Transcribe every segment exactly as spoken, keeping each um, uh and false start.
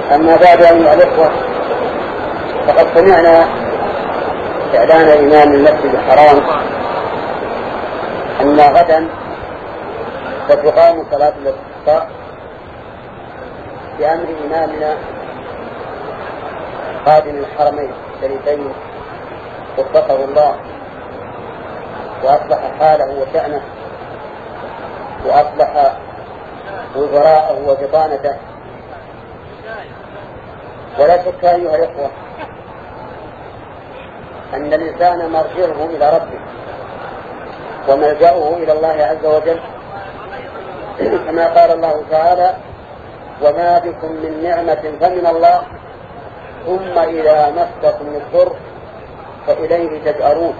أما بعد أيها الإخوة، فقد سمعنا إعلان إمام المسجد الحرام أن غدا ستقام صلاة الاستسقاء بأمر إمامنا خادم الحرمين الشريفين وفقه الله وأصلح حاله وشأنه وأصلح وزراءه وبطانته. ولا شك أيها الإخوة أن الإنسان مرجعه إلى ربه وملجأه إلى الله عز وجل، كما قال الله تعالى: وما بكم من نعمة فمن الله ثم إذا مسكم الضر فإليه تجأرون.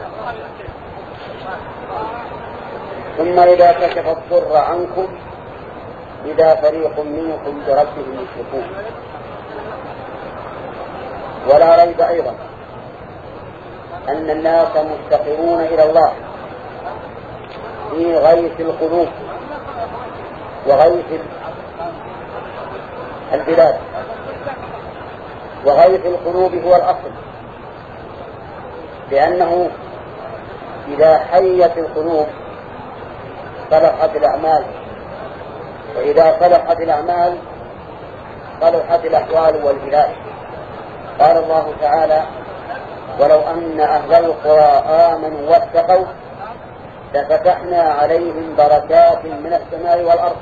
ثم إذا كشف الضر عنكم إذا فريق منكم بربهم يشركون. ولا ريب أيضا أن الناس مفتقرون إلى الله في غيث القلوب وغيث البلاد. وغيث القلوب هو الأصل، لأنه إذا حيت القلوب صلحت الأعمال، وإذا صلحت الأعمال صلحت الأحوال والبلاد. قال الله تعالى: ولو أن أهل القرى آمنوا واتقوا لفتحنا عليهم بركات من السماء والأرض.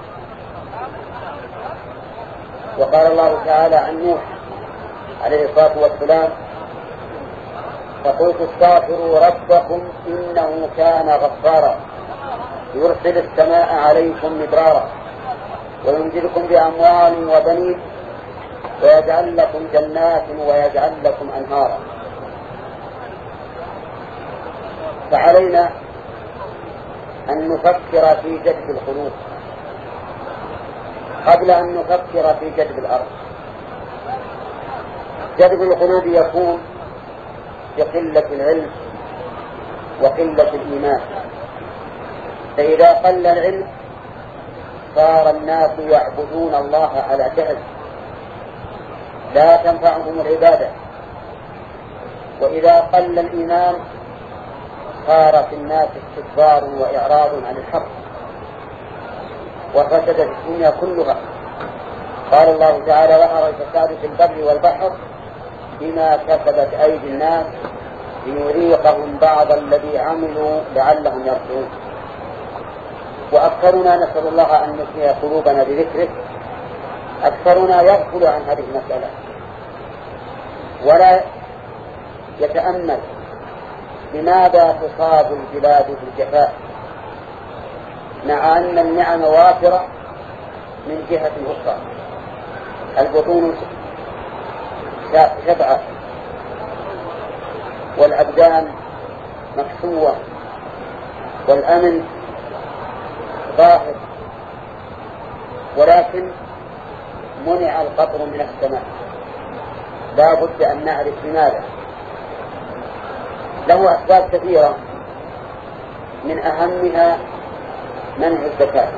وقال الله تعالى عن نوح عليه الصلاة والسلام: فقلت استغفروا ربكم إنه كان غفارا يرسل السماء عليكم مدرارا ويمددكم بأموال وبنين ويجعل لكم جنات ويجعل لكم أنهارا. فعلينا أن نفكر في جذب القلوب قبل أن نفكر في جذب الأرض. جذب القلوب يكون بقلة العلم وقلة الإيمان، فإذا قل العلم صار الناس يعبدون الله على جهل لا تنفعهم العبادة، وإذا قل الإيمان صار في الناس استكبار وإعراض عن الحق وفسدت الدنيا كلها. قال الله تعالى: ظهر الفساد في البر والبحر بما كسبت أيدي الناس ليذيقهم بعض الذي عملوا لعلهم يرجعون. وأكثرنا نسأل الله أن يحيي قلوبنا بذكره، أكثرنا يغفل عن هذه المسألة ولا يتأمل لماذا تصاب البلاد بالجفاف مع أن النعم وافرة من جهة أخرى. البطون شبعة والأبدان مكسوة والأمن ظاهر، ولكن منع القطر من السماء. لا بد أن نعرف لماذا. له أسباب كثيرة، من أهمها منع الزكاة،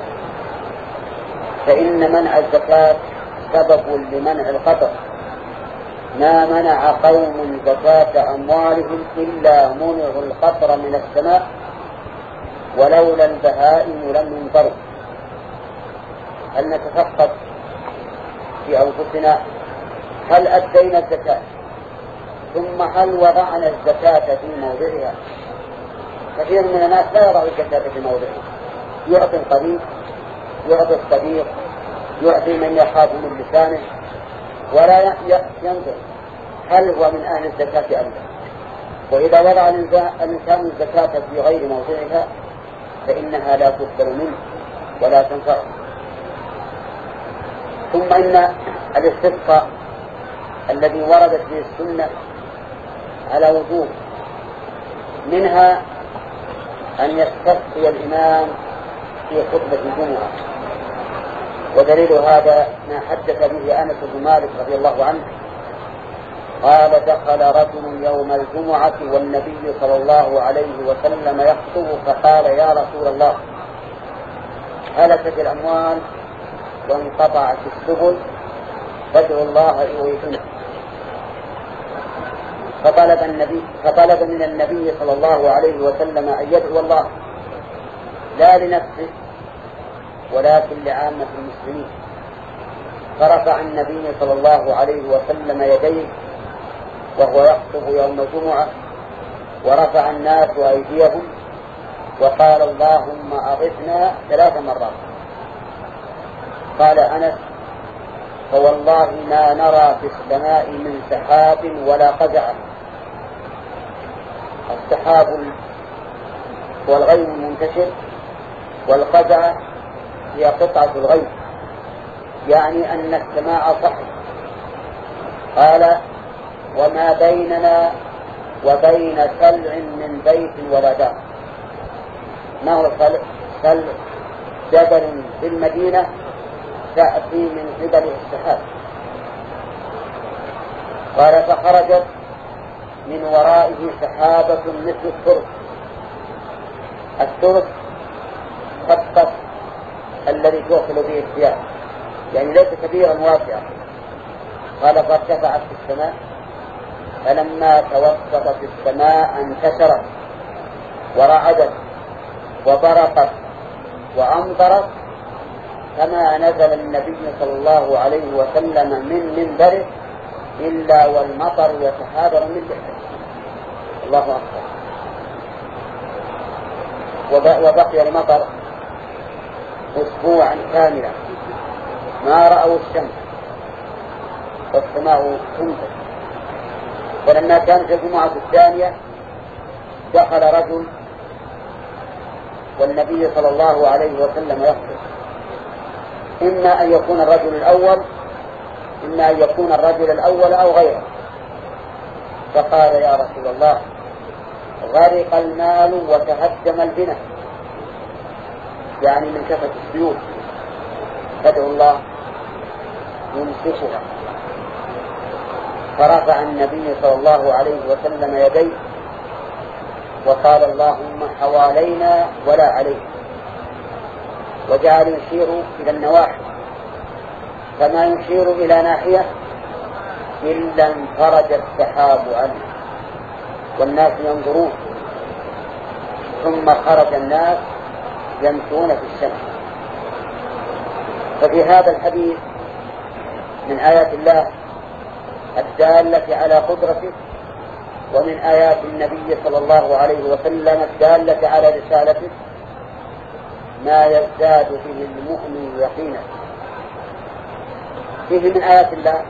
فإن منع الزكاة سبب لمنع القطر. ما منع قوم زكاة أموالهم إلا منعوا القطر من السماء ولولا البهائم لم ينطروا. هل نتفقد في أنفسنا؟ هل أدينا الزكاة؟ ثم هل وضعنا الزكاة في موضعها؟ كثير من الناس لا يضع الزكاة في موضعها، يعطي القريب، يعطي الصديق، يعطي من يخاف من لسانه، ولا ينظر هل هو من أهل الزكاة أم لا. وإذا وضع الإنسان الزكاة في غير موضعها فإنها لا تقبل منه ولا تنفعه. ثم إن الاستسقاء الذي وردت به السنة على وجوه، منها أن يستسقي الإمام في خطبة الجمعة، ودليل هذا ما حدث به أنس بن مالك رضي الله عنه قال: دخل رجل يوم الجمعة والنبي صلى الله عليه وسلم يخطب فقال: يا رسول الله، هلكت الأموال وانقطعت السبل فادعوا الله يغيثنا. فطلب النبي فطلب من النبي صلى الله عليه وسلم أن يدعو الله لا لنفسه ولكن لعامة المسلمين. فرفع النبي صلى الله عليه وسلم يديه وهو يخطب يوم الجمعة، ورفع الناس أيديهم وقال اللهم أغثنا ثلاث مرات. قال أنس فوالله ما نرى في السماء من سحاب ولا قزع. السحاب هو الغيم المنتشر، والقزع هي قطعة الغيم، يعني أن السماء صحو. قال وما بيننا وبين سلع من بيت ولا دار. ما هو سلع؟ سلع جبل في المدينة تأتي من قبل السحاب. قال فخرجت من ورائه سحابة مثل الترس. الترس خطط الذي توصل به الثياب، يعني ليس كبيرا واسعا. قال فارتفعت في السماء، فلما توسطت في السماء انتشرت ورعدت وبرقت وأمطرت، كما نزل النبي صلى الله عليه وسلم من منبره إلا والمطر يتحاضر من لحيته. الله أكبر. وبقي المطر أسبوعا كاملا ما رأوا الشمس والسماء تمطر. ولما كانت الجمعة الثانية دخل رجل والنبي صلى الله عليه وسلم يخطب. إما أن يكون الرجل الأول إما أن يكون الرجل الأول أو غيره. فقال يا رسول الله غرق المال وتهدم البناء، يعني من كثرة السيوف، فادعوا الله يمسكها. فرفع النبي صلى الله عليه وسلم يديه وقال اللهم حوالينا ولا علينا، وجعل يشير إلى النواحي، فما يشير إلى ناحية إلا انفرج السحاب عنه والناس ينظرون، ثم خرج الناس يمشون في الشمس. ففي هذا الحديث من آيات الله الدالة على قدرته، ومن آيات النبي صلى الله عليه وسلم الدالة على رسالته ما يزداد به المؤمن يقينا. فيه من آيات الله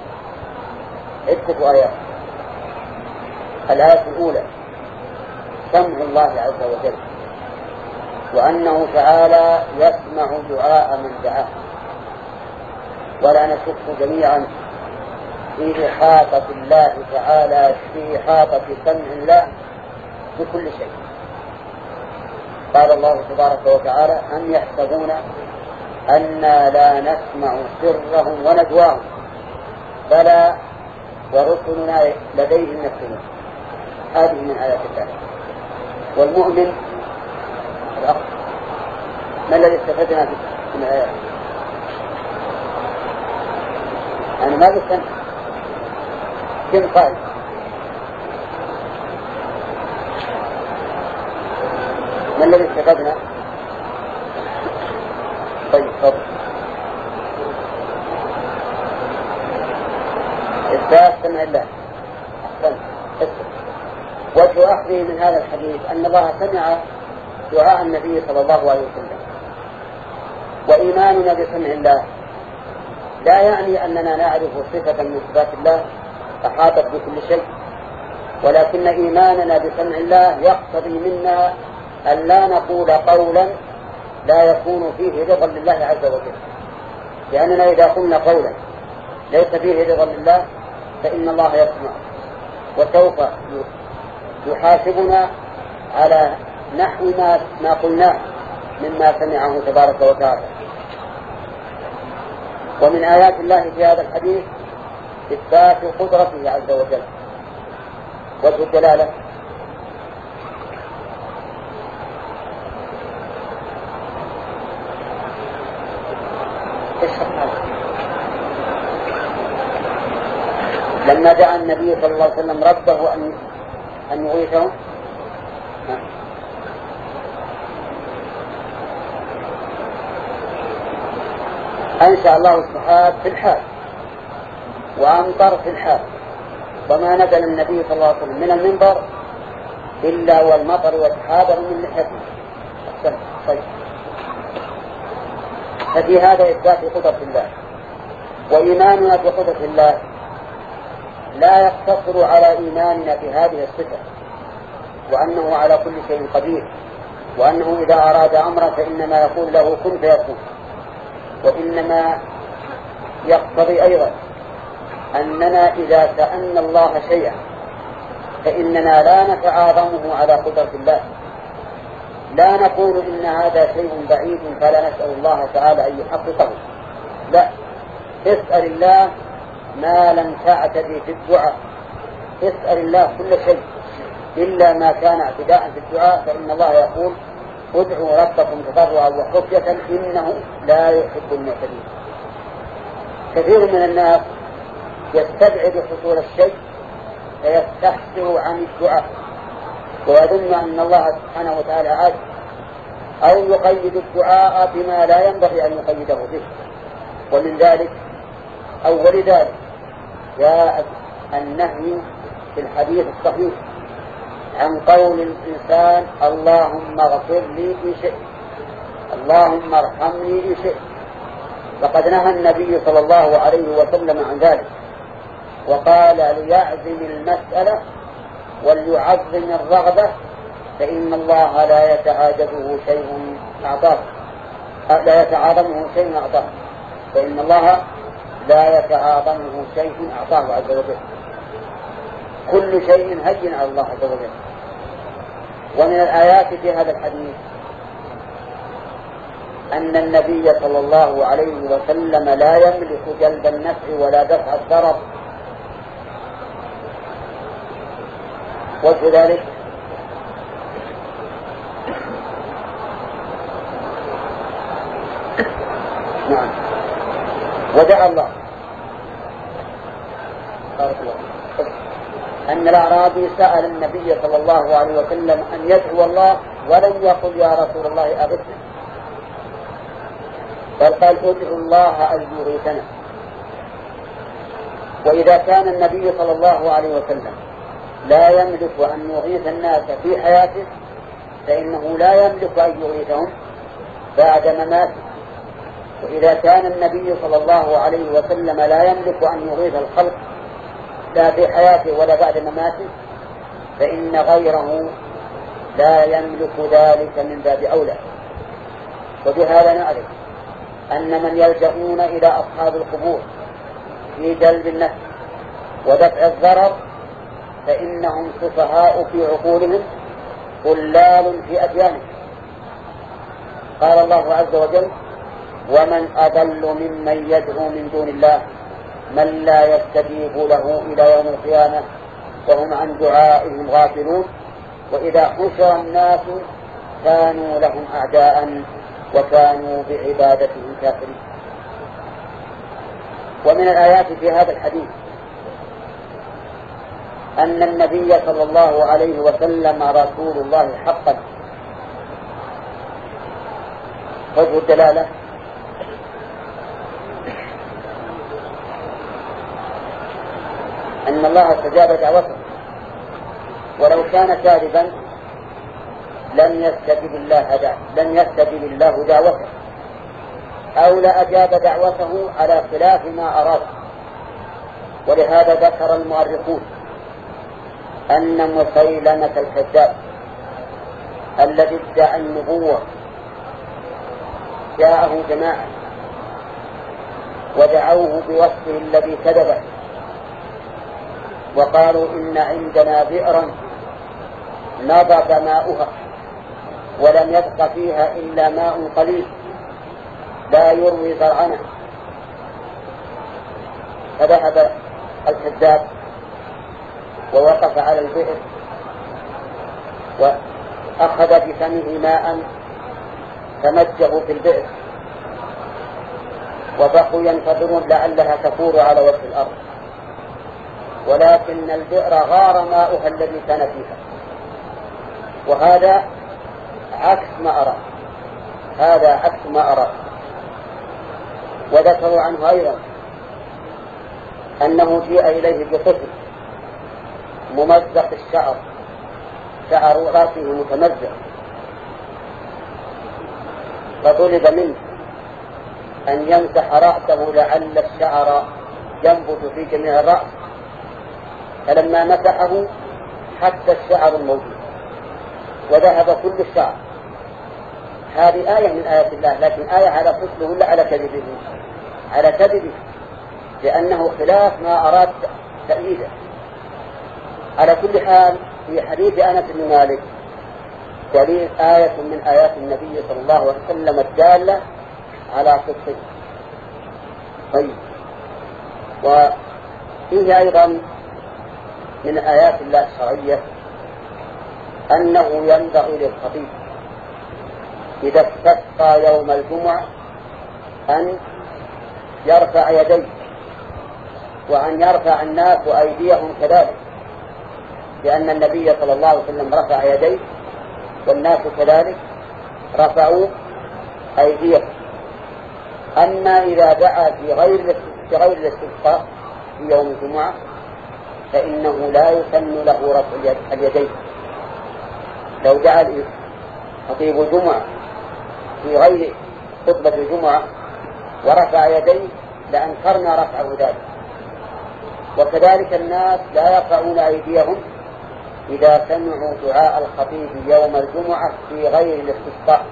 عدة آيات. الآية الأولى سمع الله عز وجل، وأنه تعالى يسمع دعاء من دعاه، ولا نشك جميعا في إحاطة الله تعالى في إحاطة سمع الله بكل شيء. قال الله تبارك وتعالى أم يحسبون أنا لا نسمع سرهم ونجواهم بلى ورسلنا لديهم يكتبون. هذه من آيات الله. والمؤمن الأخ ما الذي استفدنا من الآيات؟ أنا ما قلت كم قال ما الذي استفدنا؟ طيب فضل إثبات سمع الله. أحسن. وجه أخذه من هذا الحديث أن الله سمع دعاء النبي صلى الله عليه وسلم. وإيماننا بسمع الله لا يعني أننا نعرف صفة من صفات الله أحاطت بكل شيء، ولكن إيماننا بسمع الله يقتضي منا أن لا نقول قولا لا يكون فيه رضا لله عز وجل، لأننا إذا قلنا قولا ليس فيه رضا لله فإن الله يسمع وسوف يحاسبنا على نحو ما, ما قلناه مما سمعه تبارك وتعالى. ومن آيات الله في هذا الحديث إثبات قدرته عز وجل. وجه الدلالة لما دعا النبي صلى الله عليه وسلم ربه أن أن يغيثه أنشأ الله السحاب في الحال وأمطر في الحال، وما نزل النبي صلى الله عليه وسلم من المنبر إلا والمطر والسحاب من لحيته. طيب، ففي هذا إثبات قدرة الله، وإيماننا بقدرة الله لا يقتصر على إيماننا بهذه الصفة، وأنه على كل شيء قدير، وأنه إذا أراد أمرا فإنما يقول له كن فيكون، وإنما يقتضي أيضا أننا إذا سألنا الله شيئا فإننا لا نتعاظمه على قدرة الله، لا نقول إن هذا شيء بعيد فلا نسأل الله تعالى أن يحققه، لا، اسأل الله ما لم تعتدي في الدعاء، اسأل الله كل شيء إلا ما كان اعتداء في الدعاء، فإن الله يقول ادعوا ربكم تضرعا وخفية إنه لا يحب المعتدين. كثير من الناس يستبعد حصول الشيء فيستحسر عن الدعاء ويظن أن الله سبحانه وتعالى عاجز، أو يقيد الدعاء بما لا ينبغي أن يقيده به، ومن ذلك أو ولذلك جاء النهي في الحديث الصحيح عن قول الإنسان اللهم اغفر لي إن شئت، اللهم ارحمني إن شئت، فقد نهى النبي صلى الله عليه وسلم عن ذلك، وقال ليعزم المسألة وليعظم الرغبة فإن الله لا يتعاجبه شيء أعطاه، لا يتعاظمه شيء أعطاه، فإن الله لا يتعاظمه شيء أعطاه عز وجل، كل شيء هين على الله عز وجل. ومن الآيات في هذا الحديث أن النبي صلى الله عليه وسلم لا يملك جلب النفع ولا دفع الضرر، وجه ذلك نعم ودعا الله أن الأعرابي سأل النبي صلى الله عليه وسلم أن يدعو الله ولم يقل يا رسول الله أغثنا، بل قال ادعو الله أن يغيثنا. وإذا كان النبي صلى الله عليه وسلم لا يملك أن يغيث الناس في حياته فإنه لا يملك أن يغيثهم بعد مماته، وإذا كان النبي صلى الله عليه وسلم لا يملك أن يغيث الخلق لا في حياته ولا بعد مماته فإن غيره لا يملك ذلك من باب أولى. وبهذا نعرف أن من يلجؤون إلى أصحاب القبور في جلب النفع ودفع الضرر فإنهم سفهاء في عقولهم ضلال في أديانهم. قال الله عز وجل ومن أضل ممن يدعو من دون الله من لا يستجيب له إلى يوم القيامة وهم عن دعائهم غافلون وإذا حشر الناس كانوا لهم أعداء وكانوا بعبادتهم كافرين. ومن الآيات في هذا الحديث أن النبي صلى الله عليه وسلم رسول الله حقا. وجه الدلالة أن الله استجاب دعوته، ولو كان كاذبا لم يستجب الله دعوته لم يستجب الله دعوته أو لأجاب دعوته على خلاف ما أراد. ولهذا ذكر المؤرخون أن مسيلمة الكذاب الذي ادعى النبوة جاءه جماعة ودعوه بوصفه الذي كذبه وقالوا إن عندنا بئرا نضب ماؤها ولم يبق فيها إلا ماء قليل لا يروي زرعنا. فذهب الكذاب ووقف على البئر وأخذ بفمه ماء فمجه في البئر وبقوا ينتظرون لعلها تفور على وجه الأرض، ولكن البئر غار ماؤها الذي كان فيها، وهذا عكس ما أرى، هذا عكس ما أرى. وذكروا عنه أيضا أنه جيء إليه بطفل ممزق الشعر، شعر رأسه متمزق، فطلب منه أن يمسح رأسه لعل الشعر ينبت في جميع الرأس، فلما مسحه حتى الشعر الموجود وذهب كل الشعر. هذه آية من آيات الله، لكن آية على فصله ولا على كذبه؟ على كذبه، لأنه خلاف ما أراد تأييده. على كل حال في حديث أنس بن مالك دليل آية من آيات النبي صلى الله عليه وسلم الدالة على صدقه. طيب، وفيه أيضا من آيات الله الشرعية أنه ينبغي للخطيب إذا استسقى يوم الجمعة أن يرفع يديه، وأن يرفع الناس أيديهم كذلك، لأن النبي صلى الله عليه وسلم رفع يديه والناس كذلك رفعوا أيديهم. أما إذا دعا في غير في غير الاستسقاء في يوم الجمعة فإنه لا يسن له رفع اليدين. لو دعا خطيب الجمعة في غير خطبة الجمعة ورفع يديه لأنكرنا رفعه ذلك. وكذلك الناس لا يرفعون أيديهم إذا سمعوا دعاء الخطيب يوم الجمعة في غير الاستسقاء.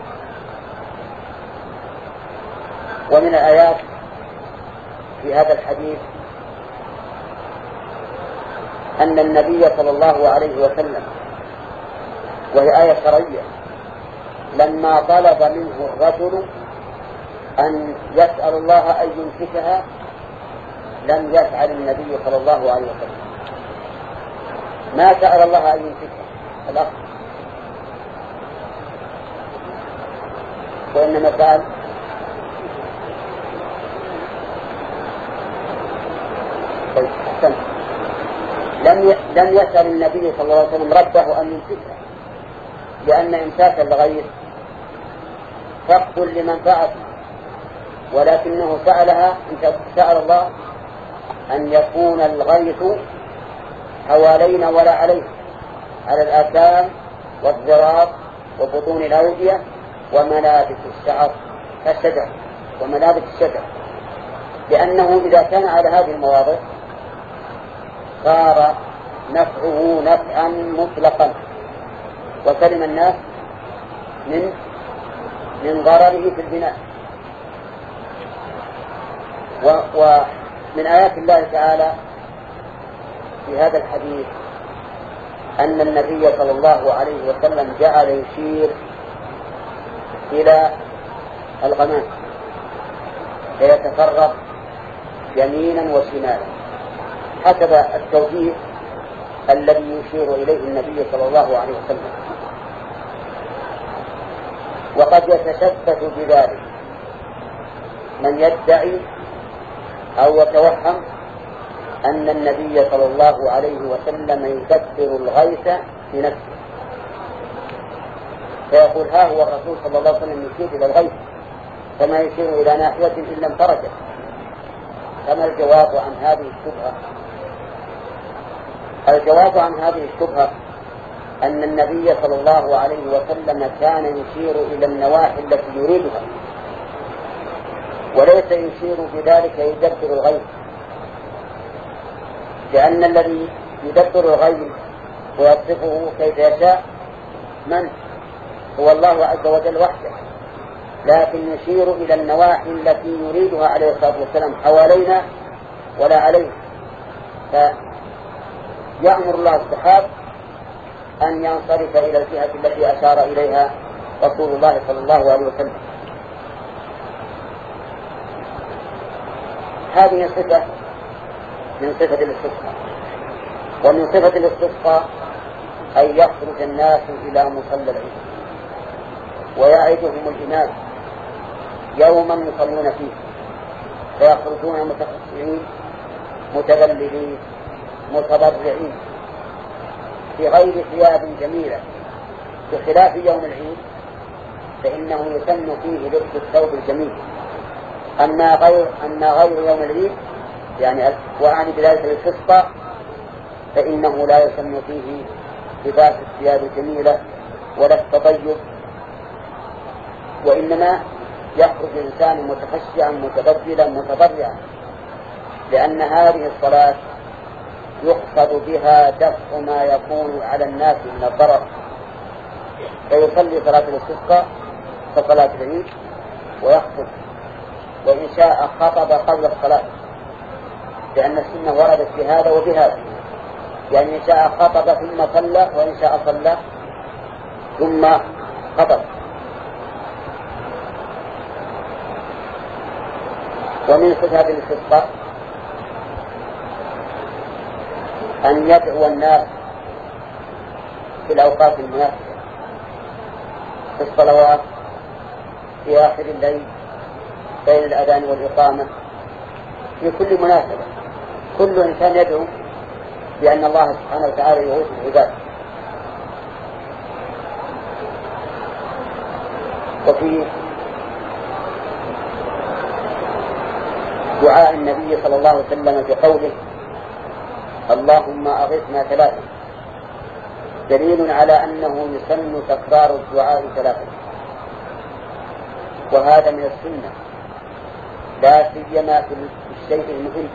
ومن الآيات في هذا الحديث أن النبي صلى الله عليه وسلم، وهي آية شرعية، لما طلب منه الرجل أن يسأل الله أن يمسكها لم يفعل النبي صلى الله عليه وسلم، ما سأل الله أن يمسكها الأخ، وإنما سأل طيب أحسن. لم لم يسأل النبي صلى الله عليه وسلم ربه أن يمسكها، لأن إمساك الغير فقد لمنفعته، ولكنه سألها سأل الله أن يكون الغيث حوالينا ولا علينا، على الآكام والذراع وبطون الأودية ومنابت الشعر كالشجر ومنابت الشجر، لأنه إذا كان على هذه المواضع صار نفعه نفعا مطلقا وسلم الناس من من ضرره في البناء. ومن آيات الله تعالى في هذا الحديث أن النبي صلى الله عليه وسلم جعل يشير إلى الغمام فيتفرق يمينا وشمالا حسب التوجيه الذي يشير إليه النبي صلى الله عليه وسلم. وقد يتشبث بذلك من يدعي أو يتوهم أن النبي صلى الله عليه وسلم يدبر الغيث بنفسه، فيقول ها هو الرسول صلى الله عليه وسلم يشير إلى الغيث كما يشير إلى ناحية إن لم تركه. فما الجواب عن هذه الشبهة؟ الجواب عن هذه الشبهة أن النبي صلى الله عليه وسلم كان يشير إلى النواحي التي يريدها، وليس يشير بذلك يدبر الغيث، لأن الذي يدبر الغيث ويصرفه كيف يشاء من هو الله عز وجل وحده، لكن يشير إلى النواحي التي يريدها عليه الصلاة والسلام حوالينا ولا عليه. فيأمر الله السحاب أن ينصرف إلى الجهة التي أشار إليها رسول الله صلى الله عليه وسلم. هذه صفة من صفة الاستسقاء. ومن صفة الاستسقاء أن يخرج الناس إلى مصلى العيد ويعيدهم الإمام يوما يصلون فيه، فيخرجون متخشعين متذللين متبرعين في غير ثياب جميلة بخلاف يوم العيد فإنه يسن فيه لبس الثوب الجميل. أما غير, أما غير يوم العيد يعني وأعني بذلك الفسطة فإنه لا يسن فيه لباس الثياب الجميلة ولا التطيب، وإنما يخرج الإنسان متخشعا متبذلا متضرعا، لأن هذه الصلاة يقصد بها دفع ما يكون على الناس من الضرر، فيصلي صلاة الاستسقاء كصلاة العيد ويخطب، وإن شاء خطب قبل الصلاة لأن السنة وردت بهذا وبهذا، يعني إن شاء خطب ثم صلى وإن شاء صلى ثم خطب. ومن صفات الاستسقاء أن يدعو الناس في الأوقات المناسبة في الصلوات في آخر الليل بين الأذان والإقامة في كل مناسبة، كل إنسان يدعو بأن الله سبحانه وتعالى يغوث العباد. وفي دعاء النبي صلى الله عليه وسلم في قوله اللهم أغثنا ثلاثا دليل على أنه يسن تكرار الدعاء ثلاثا، وهذا من السنة لا سيما في الشيء المهم،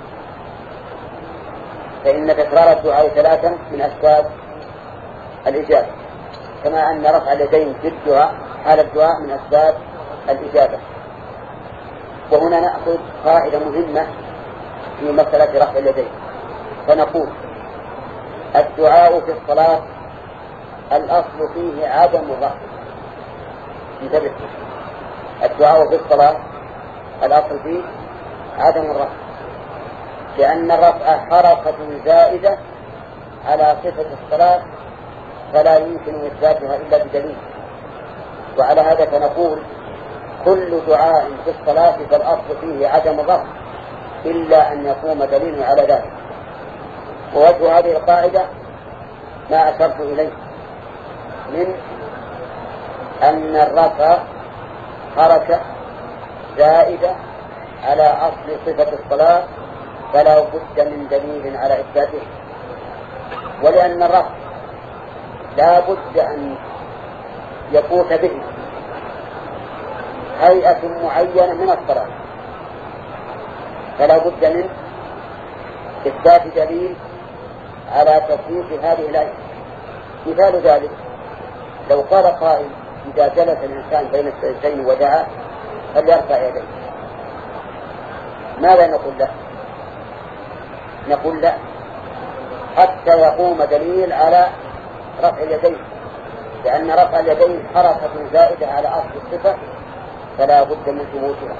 فإن تكرار الدعاء ثلاثا من أسباب الإجابة، كما أن رفع اليدين في الدعاء حال الدعاء من أسباب الإجابة. وهنا نأخذ قاعدة مهمة في مسألة رفع اليدين، فنقول الدعاء في الصلاة الأصل فيه عدم الرفع. انتبه، الدعاء في الصلاة الأصل فيه عدم الرفع، لأن الرفع حركة زائدة على صفة الصلاة فلا يمكن إثباتها إلا بدليل. وعلى هذا فنقول كل دعاء في الصلاة فالأصل فيه عدم الرفع إلا أن يقوم دليل على ذلك. ووجه هذه القاعدة ما أشرت إليه من أن الرفع حركة زائدة على أصل صفة الصلاة فلا بد من دليل على إثباته، ولأن الرفع لا بد أن يفوت به هيئة معينة من الصلاة، فلا بد من إثبات دليل على تفويت هذه الآية. مثال ذلك لو قال قائل إذا جلس الإنسان بين السجدتين ودعا فليرفع يديه، ماذا نقول له؟ نقول لا حتى يقوم دليل على رفع اليدين، لأن رفع اليدين حركة زائدة على أصل الصفة فلا بد من ثبوتها.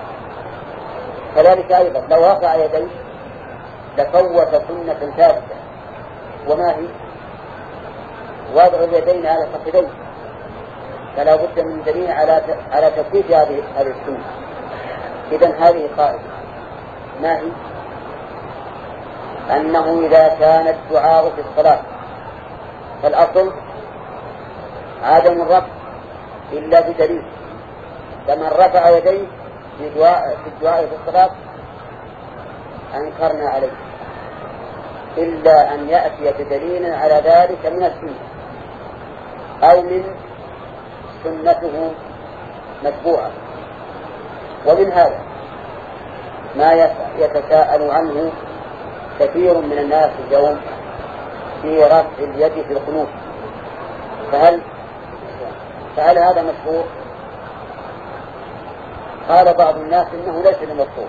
كذلك أيضا لو رفع يديه لفوت سنة ثابتة، وما هي؟ وضع اليدين على الفخذين، فلا بد من دليل على على تثبيت هذه السنة. إذن هذه قاعدة ما هي؟ أنه إذا كان الدعاء في الصلاة فالأصل عدم الرفع إلا بدليل، فمن رفع يديه في الدعاء في الدعاء في الصلاة أنكرنا عليه إلا أن يأتي بدليل على ذلك من السنة أو من سنته متبوعة. ومن هذا ما يتساءل عنه كثير من الناس اليوم في رفع اليد في القنوت، فهل فهل هذا مشروع؟ قال بعض الناس إنه ليس بمشروع،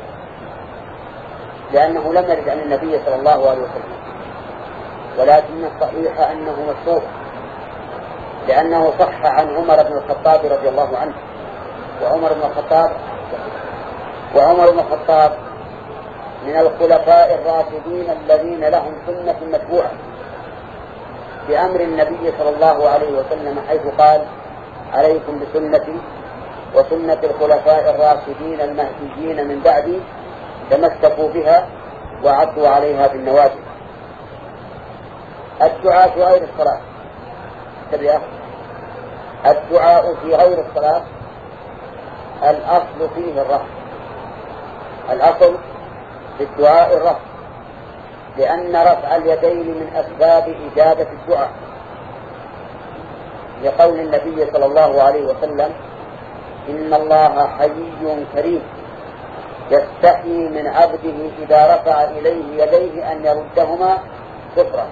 لأنه لم يرد عن النبي صلى الله عليه وسلم، ولكن الصحيح أنه مشروع، لأنه صح عن عمر بن الخطاب رضي الله عنه. وعمر بن الخطاب وعمر بن الخطاب من الخلفاء الراشدين الذين لهم سنة متبوعة بأمر النبي صلى الله عليه وسلم، حيث قال عليكم بسنتي وسنة الخلفاء الراشدين المهديين من بعدي تمسكوا بها وعضوا عليها بالنواجذ. الدعاء في غير الصلاة تبعه الدعاء في غير الصلاة الأصل فيه الرفع. الأصل في الدعاء الرفع، لأن رفع اليدين من أسباب إجابة الدعاء، لقول النبي صلى الله عليه وسلم: إن الله حيي كريم يستحيي من عبده إذا رفع إليه يديه أن يردهما صفرا.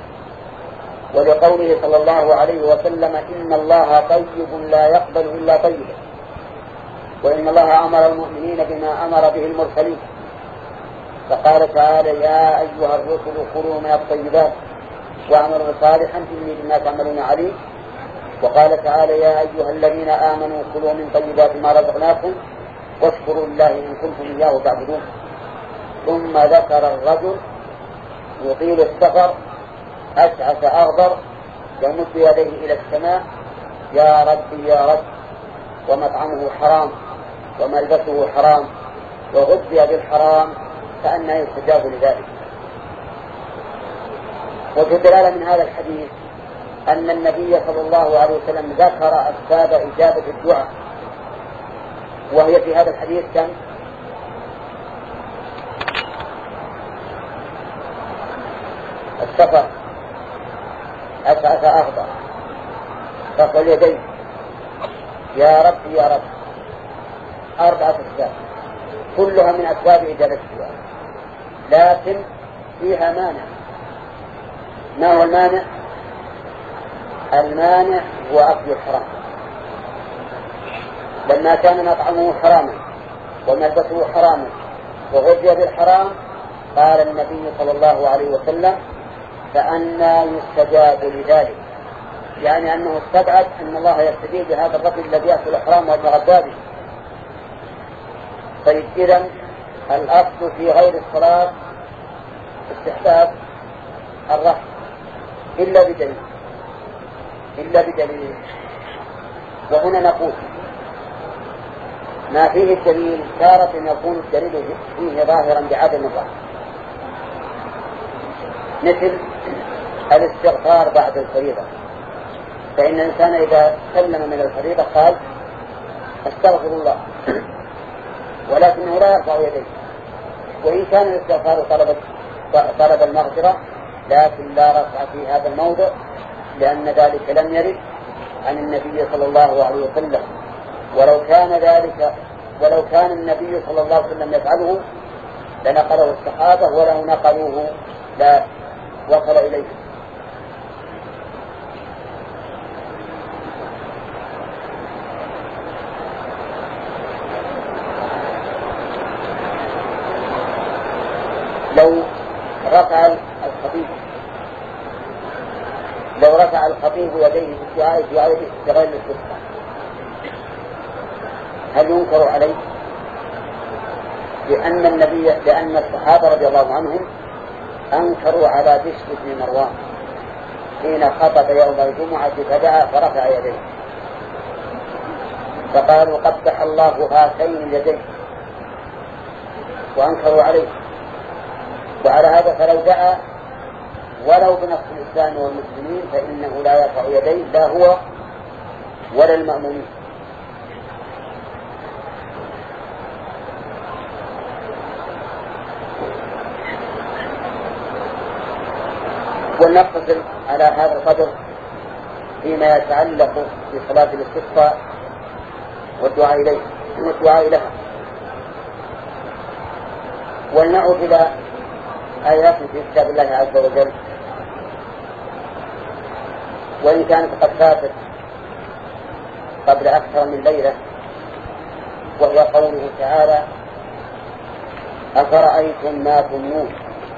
ولقوله صلى الله عليه وسلم: إن الله طيب لا يقبل إلا طيبا، وإن الله أمر المؤمنين بما أمر به المرسلين، فقال تعالى: يا أيها الرسل كلوا من الطيبات واعملوا صالحا إني بما تعملون عليم. وقال تعالى: يا أيها الذين آمنوا كلوا من طيبات ما رزقناكم واشكروا لله إن كنتم إياه تعبدون. ثم ذكر الرجل يطيل السفر أشعث أغبر يمد يديه إلى السماء: يا ربي يا رب، ومطعمه حرام وملبسه حرام وغذي بالحرام، فأنى يستجاب لذلك. وفي الدلالة من هذا الحديث أن النبي صلى الله عليه وسلم ذكر أسباب إجابة الدعاء، وهي في هذا الحديث كم؟ السفر، أسعف أغبر، رفع اليدين، يا رب يا رب، أربعة أسباب كلها من أسباب إجابة الدعاء، لكن فيها مانع. ما هو المانع؟ المانع هو أكل الحرام. لما كان مطعمه حراما وملبسه حراما وغذي بالحرام، قال النبي صلى الله عليه وسلم: فأنى يستجاب لذلك، يعني أنه استبعد أن الله يستجيب لهذا الرجل الذي يأكل الحرام والمغذى به. طيب، إذن الأصل في غير الصلاة استحباب الرفع إلا بدليل إلا بدليل وهنا نقول: ما فيه الدليل تارة يكون الدليل فيه ظاهرا بعدم الرفع، مثل الاستغفار بعد الفريضة، فإن الإنسان إذا سلم من الفريضة قال: استغفر الله، ولكنه لا يرفع يديه، وإن كان الاستغفار طلب طلب المغفرة، لكن لا رفع في هذا الموضع، لأن ذلك لم يرد عن النبي صلى الله عليه وسلم. ولو كان ذلك ولو كان النبي صلى الله عليه وسلم يفعله لنقله الصحابة، ولو نقلوه لا وصل إليه. لو رفع الخطيب لو رفع الخطيب يديه في آية في غير الاستسقاء، هل ينكر عليه؟ لأن النبي لأن الصحابة رضي الله عنهم أنكروا على بشر بن مروان حين خطب يوم الجمعة فدعا فرفع يديه، فقالوا: قبح الله هاتين اليدين، وأنكروا عليه. وعلى هذا فلو دعا ولو بنص الإسلام والمسلمين فإنه لا يرفع يديه، لا هو ولا المأمومين. ولنقتصر على هذا القدر فيما يتعلق بصلاة الاستسقاء والدعاء إليه والدعاء لها. ولنعود إلى آيات في كتاب الله عز وجل، وإن كانت قد فاتت قبل أكثر من ليلة، وهي قوله تعالى: أفرأيتم ما تمنون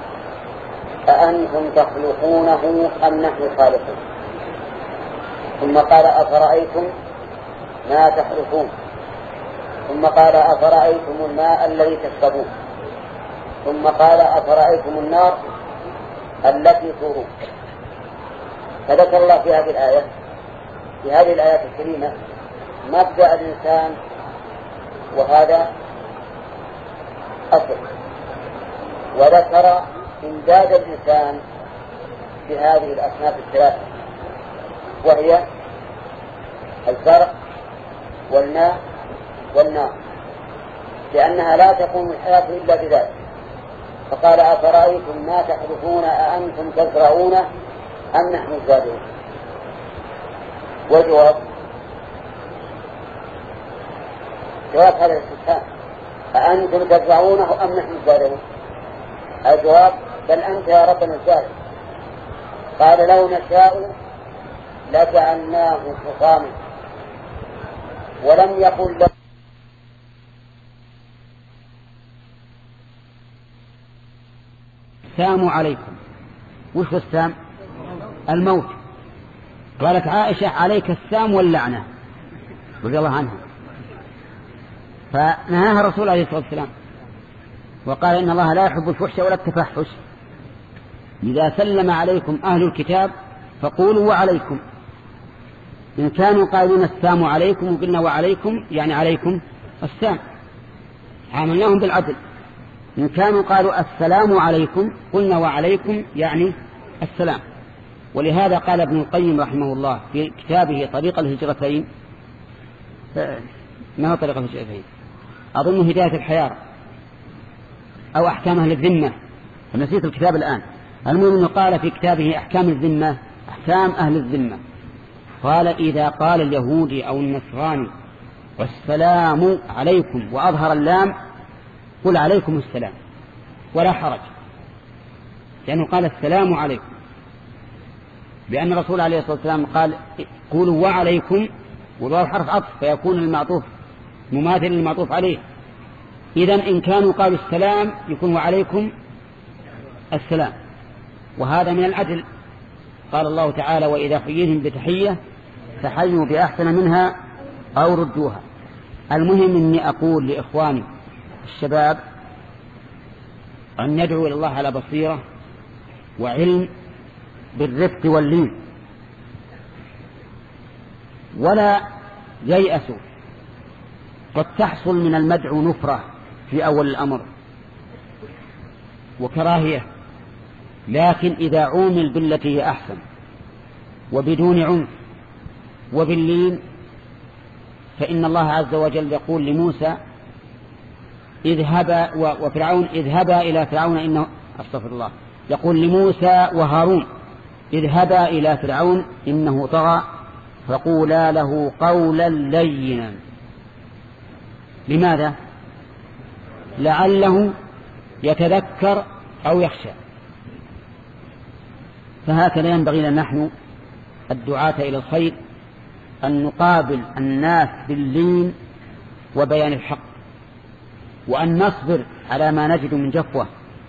أأنتم تخلقونه أم نحن الخالقون. ثم قال: أفرأيتم ما تحرثون. ثم قال: أفرأيتم الماء الذي تشربون. ثم قال: أفرأيتم النار التي تورون. فذكر الله في هذه الآية في هذه الآيات الكريمة مبدأ الإنسان، وهذا أصل، وذكر إمداد الإنسان بهذه الأصناف الثلاثة، وهي الزرع والماء والنار، لأنها لا تكون الحياة إلا بذلك. فقال أفرأيتم ما تحرثون أأنتم تزرعونه أم نحن الزارعون؟ وجواب جواب هذا الاستفهام أأنتم تزرعونه أم نحن الزارعون؟ الجواب بل أنت يا ربنا الزارع. قال لو نشاء لجعلناه حطاما، ولم يقل له السلام عليكم. وش السام؟ الموت. قالت عائشة عليك السام واللعنة رضي الله عنها، فنهاها الرسول عليه الصلاة والسلام وقال إن الله لا يحب الفحش ولا التفحش. إذا سلم عليكم أهل الكتاب فقولوا وعليكم، إن كانوا قائلين السام عليكم وقلنا وعليكم يعني عليكم السام، عاملناهم بالعدل. إن كانوا قالوا السلام عليكم قلنا وعليكم يعني السلام. ولهذا قال ابن القيم رحمه الله في كتابه طريق الهجرتين، ما هو طريق الهجرتين؟ أظن هداية الحيار أو أحكام أهل الذمة، فنسيت الكتاب الآن. المهم أنه قال في كتابه أحكام الذمة، أحكام أهل الذمة، قال إذا قال اليهودي أو النصراني والسلام عليكم وأظهر اللام قل عليكم السلام ولا حرج، لأنه قال السلام عليكم، لأن الرسول عليه الصلاة والسلام قال قولوا وعليكم، والواو حرف عطف فيكون المعطوف مماثل للمعطوف عليه. إذن إن كانوا قالوا السلام يكون وعليكم السلام، وهذا من العدل. قال الله تعالى وإذا حييتم بتحية فحيوا بأحسن منها أو ردوها. المهم أني أقول لإخواني الشباب أن ندعو إلى الله على بصيرة وعلم بالرفق واللين، ولا ييأسوا. قد تحصل من المدعو نفرة في أول الأمر وكراهية، لكن إذا عومل بالتي هي أحسن وبدون عنف وباللين فإن الله عز وجل يقول لموسى اذهبا وفرعون اذهبا إلى فرعون إنه أستغفر الله، يقول لموسى وهارون اذهبا إلى فرعون إنه طغى فقولا له قولا لينا. لماذا؟ لعله يتذكر أو يخشى. فهكذا ينبغي لنا نحن الدعاة إلى الخير أن نقابل الناس باللين وبيان الحق، وأن نصبر على ما نجد من جفوة.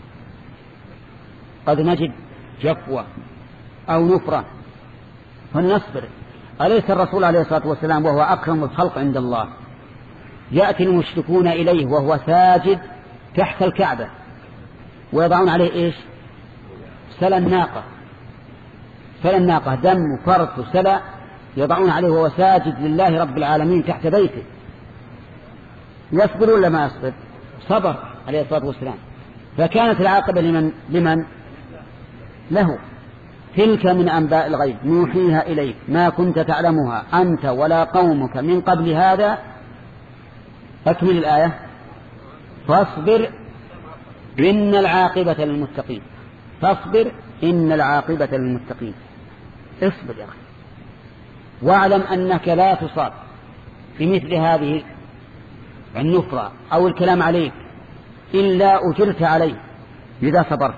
قد نجد جفوة أو نفرة فلنصبر. أليس الرسول عليه الصلاة والسلام وهو أكرم الخلق عند الله يأتي المشركون إليه وهو ساجد تحت الكعبة ويضعون عليه إيش؟ سلا الناقة، سلا الناقة دم وفرث وسلا يضعون عليه وهو ساجد لله رب العالمين تحت بيته. يصبر ولا ما يصبر؟ صبر عليه الصلاة والسلام. فكانت العاقبة لمن؟ لمن؟ له. تلك من أنباء الغيب نوحيها إليك ما كنت تعلمها أنت ولا قومك من قبل هذا. أكمل الآية. فاصبر إن العاقبة للمتقين. فاصبر إن العاقبة للمتقين. اصبر يا أخي، واعلم أنك لا تصاب في مثل هذه النفرة أو الكلام عليك إلا أجرت عليه إذا صبرت.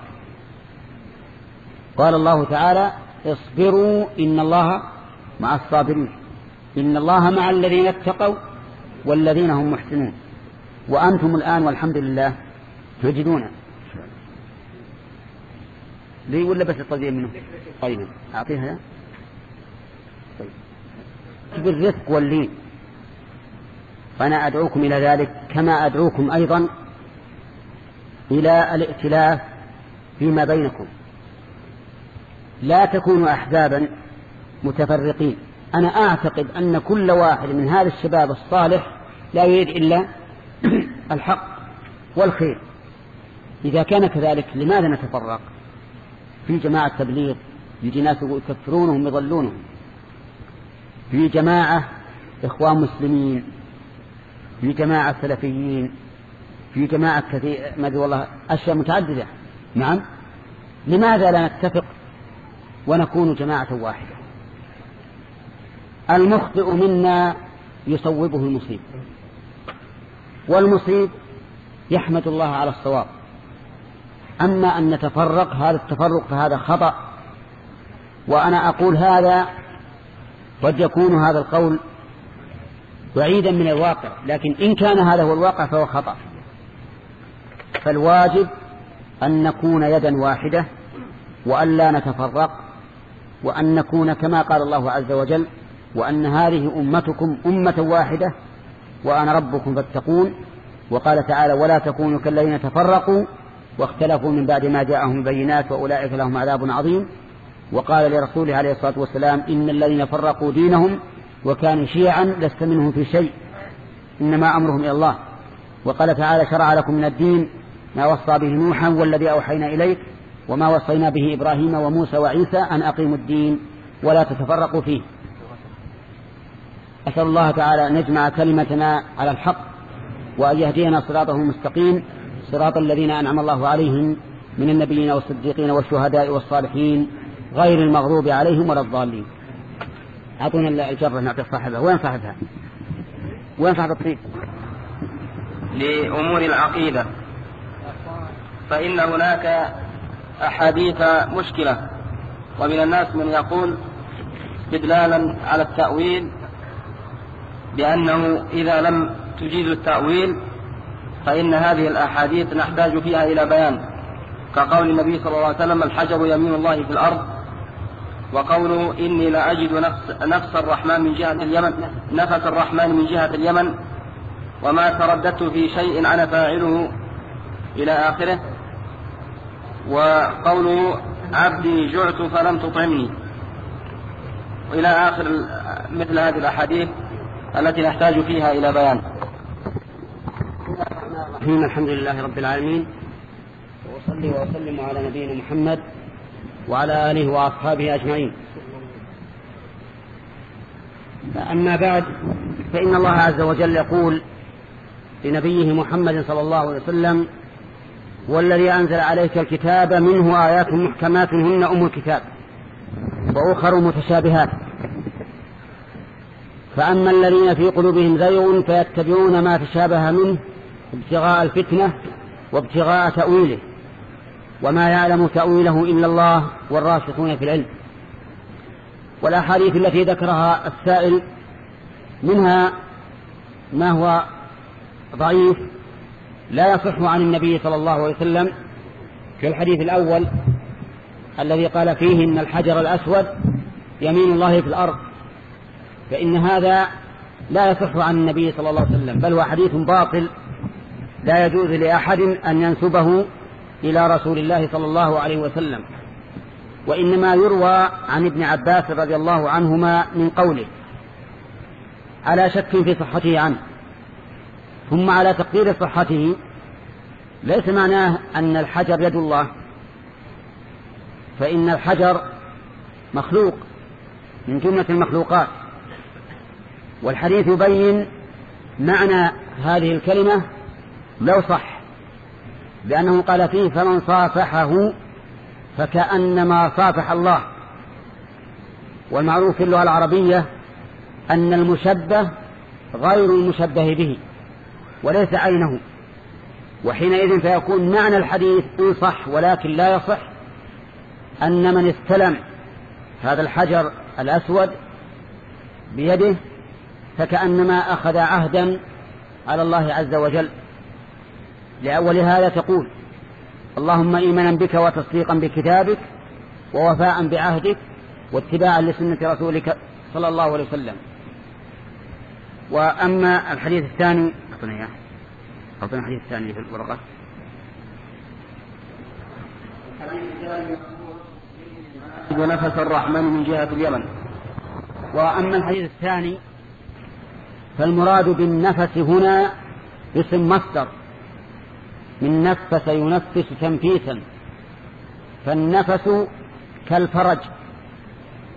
قال الله تعالى اصبروا إن الله مع الصابرين، إن الله مع الذين اتقوا والذين هم محسنون. وأنتم الآن والحمد لله تجدون لي ولا بس الطبيعي منه؟ طيب أعطيها. طيب بالرفق واللين. فأنا أدعوكم إلى ذلك كما أدعوكم أيضا إلى الائتلاف فيما بينكم. لا تكونوا أحزابا متفرقين. أنا أعتقد أن كل واحد من هذا الشباب الصالح لا يريد إلا الحق والخير. إذا كان كذلك لماذا نتفرق؟ في جماعة تبليغ، يجي ناس يكفرونهم يضلونهم. في جماعة إخوان مسلمين، في جماعة سلفيين، في جماعة كثير ما أدري والله أشياء متعددة. نعم، لماذا لا نتفق ونكون جماعة واحدة؟ المخطئ منا يصوبه المصيب، والمصيب يحمد الله على الصواب. أما أن نتفرق هذا التفرق فهذا خطأ، وأنا أقول هذا قد يكون هذا القول بعيدا من الواقع، لكن إن كان هذا هو الواقع فهو خطأ. فالواجب أن نكون يدا واحدة وأن لا نتفرق، وأن نكون كما قال الله عز وجل: وأن هذه أمتكم أمة واحدة وأنا ربكم فاتقون. وقال تعالى: ولا تكونوا كالذين تفرقوا واختلفوا من بعد ما جاءهم البينات وأولئك لهم عذاب عظيم. وقال لرسوله عليه الصلاة والسلام: إن الذين فرقوا دينهم وكانوا شيعا لست منهم في شيء إنما أمرهم إلى الله. وقال تعالى: شرع لكم من الدين ما وصى به نوحا والذي أوحينا إليك وما وصينا به إبراهيم وموسى وعيسى أن أقيموا الدين ولا تتفرقوا فيه. أسأل الله تعالى أن يجمع كلمتنا على الحق وأن يهدينا صراطه المستقيم، صراط الذين أنعم الله عليهم من النبيين والصديقين والشهداء والصالحين غير المغضوب عليهم ولا الضالين. أعطونا الجرة نعطي صاحبها. وين صاحبها؟ وين صاحب الطريق؟ لأمور العقيدة، فإن هناك أحاديث مشكلة، ومن الناس من يقول استدلالا على التأويل بأنه إذا لم تجيز التأويل فإن هذه الأحاديث نحتاج فيها إلى بيان، كقول النبي صلى الله عليه وسلم: الحجر يمين الله في الأرض، وقوله: إني لأجد نفس, نفس الرحمن من جهة اليمن نفس الرحمن من جهة اليمن وما ترددت في شيء أنا فاعله إلى آخره، وقوله: عبدي جعت فلم تطعمني، وإلى آخر مثل هذه الأحاديث التي نحتاج فيها إلى بيان. الحمد لله رب العالمين، وأصلي وأسلم على نبينا محمد وعلى آله وأصحابه أجمعين. أما بعد، فإن الله عز وجل يقول لنبيه محمد صلى الله عليه وسلم: والذي أنزل عليك الكتاب منه آيات محكمات هن أم الكتاب وأخر متشابهات، فأما الذين في قلوبهم زيغ فيتبعون ما تشابه منه ابتغاء الفتنة وابتغاء تأويله وما يعلم تأويله إلا الله والراسخون في العلم. والأحاديث التي ذكرها السائل منها ما هو ضعيف لا يصح عن النبي صلى الله عليه وسلم، في الحديث الأول الذي قال فيه: إن الحجر الأسود يمين الله في الأرض، فإن هذا لا يصح عن النبي صلى الله عليه وسلم، بل هو حديث باطل لا يجوز لأحد أن ينسبه إلى رسول الله صلى الله عليه وسلم، وإنما يروى عن ابن عباس رضي الله عنهما من قوله على شك في صحته عنه، ثم على تقدير صحته. ليس معناه أن الحجر يد الله، فإن الحجر مخلوق من جملة المخلوقات، والحديث يبين معنى هذه الكلمة لو صح، لأنه قال فيه: فمن صافحه فكأنما صافح الله. والمعروف في اللغة العربية أن المشبه غير المشبه به وليس عينه، وحينئذ فيكون معنى الحديث إن صح، ولكن لا يصح أن من استلم هذا الحجر الأسود بيده فكأنما أخذ عهدا على الله عز وجل. لأول هذا تقول: اللهم إيمانا بك وتصديقا بكتابك ووفاء بعهدك واتباعا لسنة رسولك صلى الله عليه وسلم. وأما الحديث الثاني، أعطنا الحديث الثاني في الورقة. ونفس الرحمن من جهة اليمن. وأما الحديث الثاني فالمراد بالنفس هنا اسم مصدر من نفس ينفس تنفيسا، فالنفس كالفرج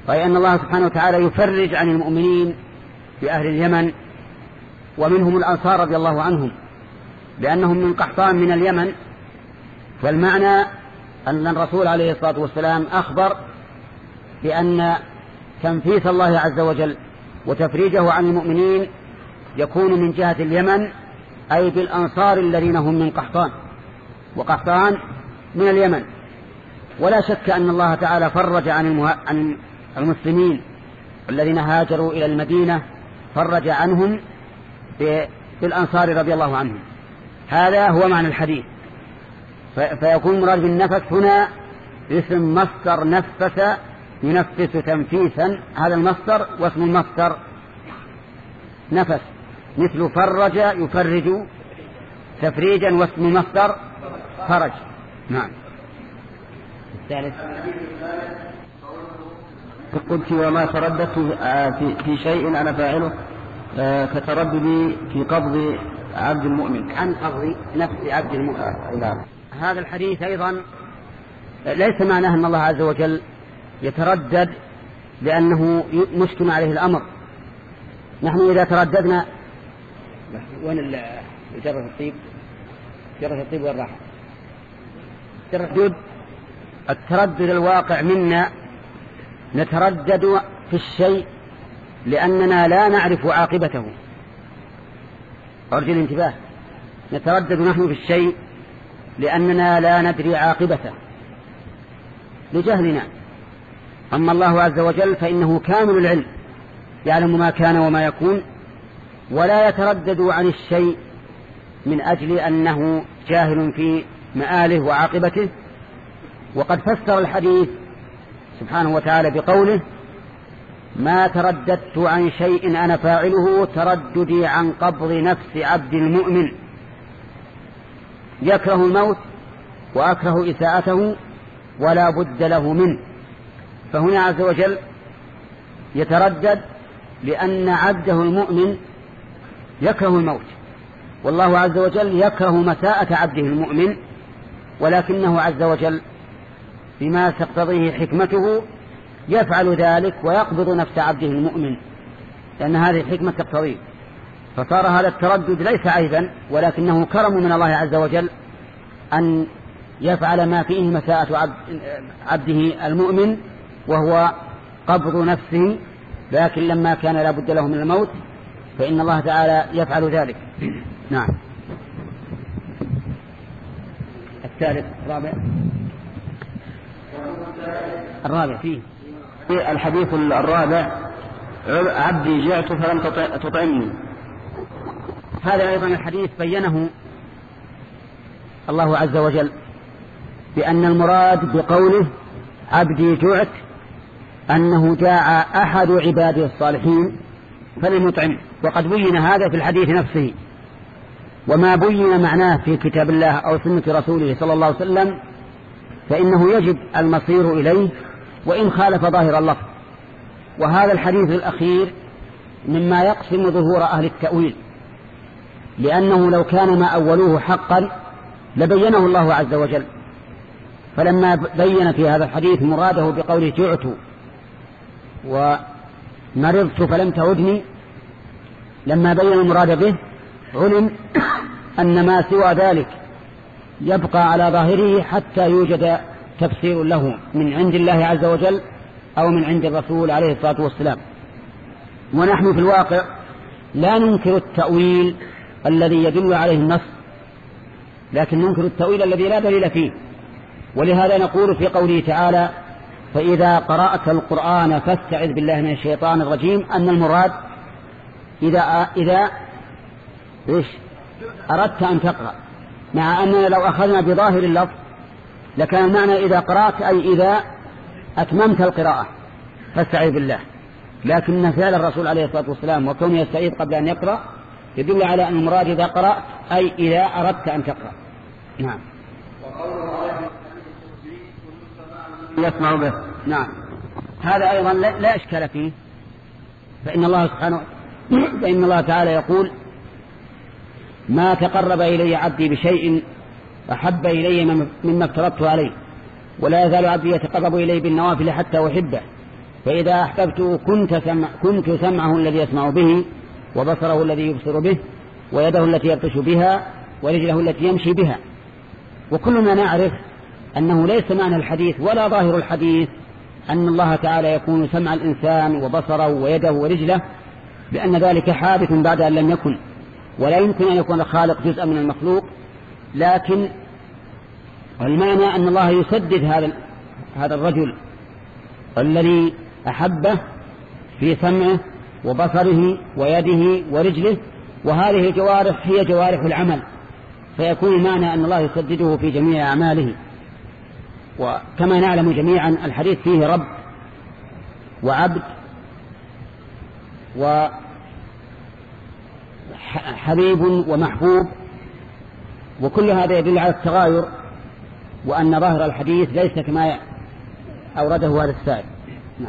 وهي أن الله سبحانه وتعالى يفرج عن المؤمنين في أهل اليمن، ومنهم الأنصار رضي الله عنهم لأنهم من قحطان من اليمن. فالمعنى أن الرسول عليه الصلاة والسلام أخبر بأن تنفيس الله عز وجل وتفريجه عن المؤمنين يكون من جهة اليمن، أي بالأنصار الذين هم من قحطان، وقحطان من اليمن. ولا شك أن الله تعالى فرج عن المسلمين الذين هاجروا إلى المدينة، فرج عنهم بالأنصار رضي الله عنهم. هذا هو معنى الحديث. فيكون مراد بالنفس هنا اسم مصدر نفس ينفس تنفيسا، هذا المصدر، واسم المصدر نفس، مثل فرج يفرج تفريجا، واسم المصدر فرج. نعم. الثالث قلت وما ترددت في شيء أنا فاعله كترددي في قبض عبد المؤمن عن قبض نفس عبد المؤمن. نعم. هذا الحديث أيضا ليس معناه أن الله عز وجل يتردد لأنه مشكل عليه الأمر. نحن إذا ترددنا، وين جرة الطيب؟ جرة الطيب والراحة. التردد التردد الواقع منا، نتردد في الشيء لأننا لا نعرف عاقبته. أرجو الانتباه، نتردد نحن في الشيء لأننا لا ندري عاقبته لجهلنا. أما الله عز وجل فإنه كامل العلم، يعلم ما كان وما يكون، ولا يتردد عن الشيء من أجل أنه جاهل في مآله وعاقبته. وقد فسر الحديث سبحانه وتعالى بقوله: ما ترددت عن شيء أنا فاعله ترددي عن قبض نفس عبد المؤمن. يكره الموت وأكره إساءته ولا بد له منه. فهنا عز وجل يتردد لأن عبده المؤمن يكره الموت، والله عز وجل يكره مساءة عبده المؤمن، ولكنه عز وجل بما تقتضيه حكمته يفعل ذلك ويقبض نفس عبده المؤمن، لأن هذه الحكمة تقتضيه. فصار هذا التردد ليس عيبا، ولكنه كرم من الله عز وجل أن يفعل ما فيه مساءة عبده المؤمن وهو قبض نفسه. لكن لما كان لا بد له من الموت فإن الله تعالى يفعل ذلك. نعم. الثالث الرابع الرابع فيه الحديث الرابع: عبدي جعت فلم تطعمني. هذا أيضا الحديث بينه الله عز وجل بأن المراد بقوله عبدي جعت أنه جاء أحد عباده الصالحين فلم يطعمه، وقد بين هذا في الحديث نفسه. وما بين معناه في كتاب الله أو سنة رسوله صلى الله عليه وسلم فإنه يجب المصير إليه وإن خالف ظاهر اللفظ. وهذا الحديث الأخير مما يقسم ظهور أهل التأويل، لأنه لو كان ما أولوه حقا لبينه الله عز وجل. فلما بين في هذا الحديث مراده بقوله جعت ومرضت فلم تعدني، لما بين المراد به علم أن ما سوى ذلك يبقى على ظاهره حتى يوجد تفسير له من عند الله عز وجل أو من عند الرسول عليه الصلاة والسلام. ونحن في الواقع لا ننكر التأويل الذي يدل عليه النص، لكن ننكر التأويل الذي لا دليل فيه. ولهذا نقول في قوله تعالى: فإذا قرأت القرآن فاستعذ بالله من الشيطان الرجيم، أن المراد إذا إذا إيش أردت أن تقرأ، مع أننا لو أخذنا بظاهر اللفظ لكان المعنى إذا قرأت أي إذا أتممت القراءة فاستعذ بالله. لكن فعل الرسول عليه الصلاة والسلام وكونه يستعيذ قبل أن يقرأ يدل على أن المراد إذا قرأت أي إذا أردت أن تقرأ. نعم. يسمع به. نعم. هذا أيضا لا إشكال فيه، فإن الله سبحانه فإن الله تعالى يقول: ما تقرب إلي عبدي بشيء أحب إلي مما افترضت عليه، ولا يزال عبدي يتقرب إلي بالنوافل حتى أحبه. فإذا أحببته كنت, سمع كنت سمعه الذي يسمع به، وبصره الذي يبصر به، ويده التي يبطش بها، ورجله التي يمشي بها. وكلنا نعرف أنه ليس معنى الحديث ولا ظاهر الحديث أن الله تعالى يكون سمع الإنسان وبصره ويده ورجله، لأن ذلك حادث بعد أن لم يكن، ولا يمكن أن يكون الخالق جزءا من المخلوق. لكن المعنى أن الله يسدد هذا هذا الرجل الذي أحبه في سمعه وبصره ويده ورجله، وهذه الجوارح هي جوارح العمل، فيكون المعنى أن الله يسدده في جميع أعماله. وكما نعلم جميعا الحديث فيه رب وعبد وحبيب ومحبوب، وكل هذا يدل على التغاير، وأن ظاهر الحديث ليس كما أورده هذا السائل. نعم.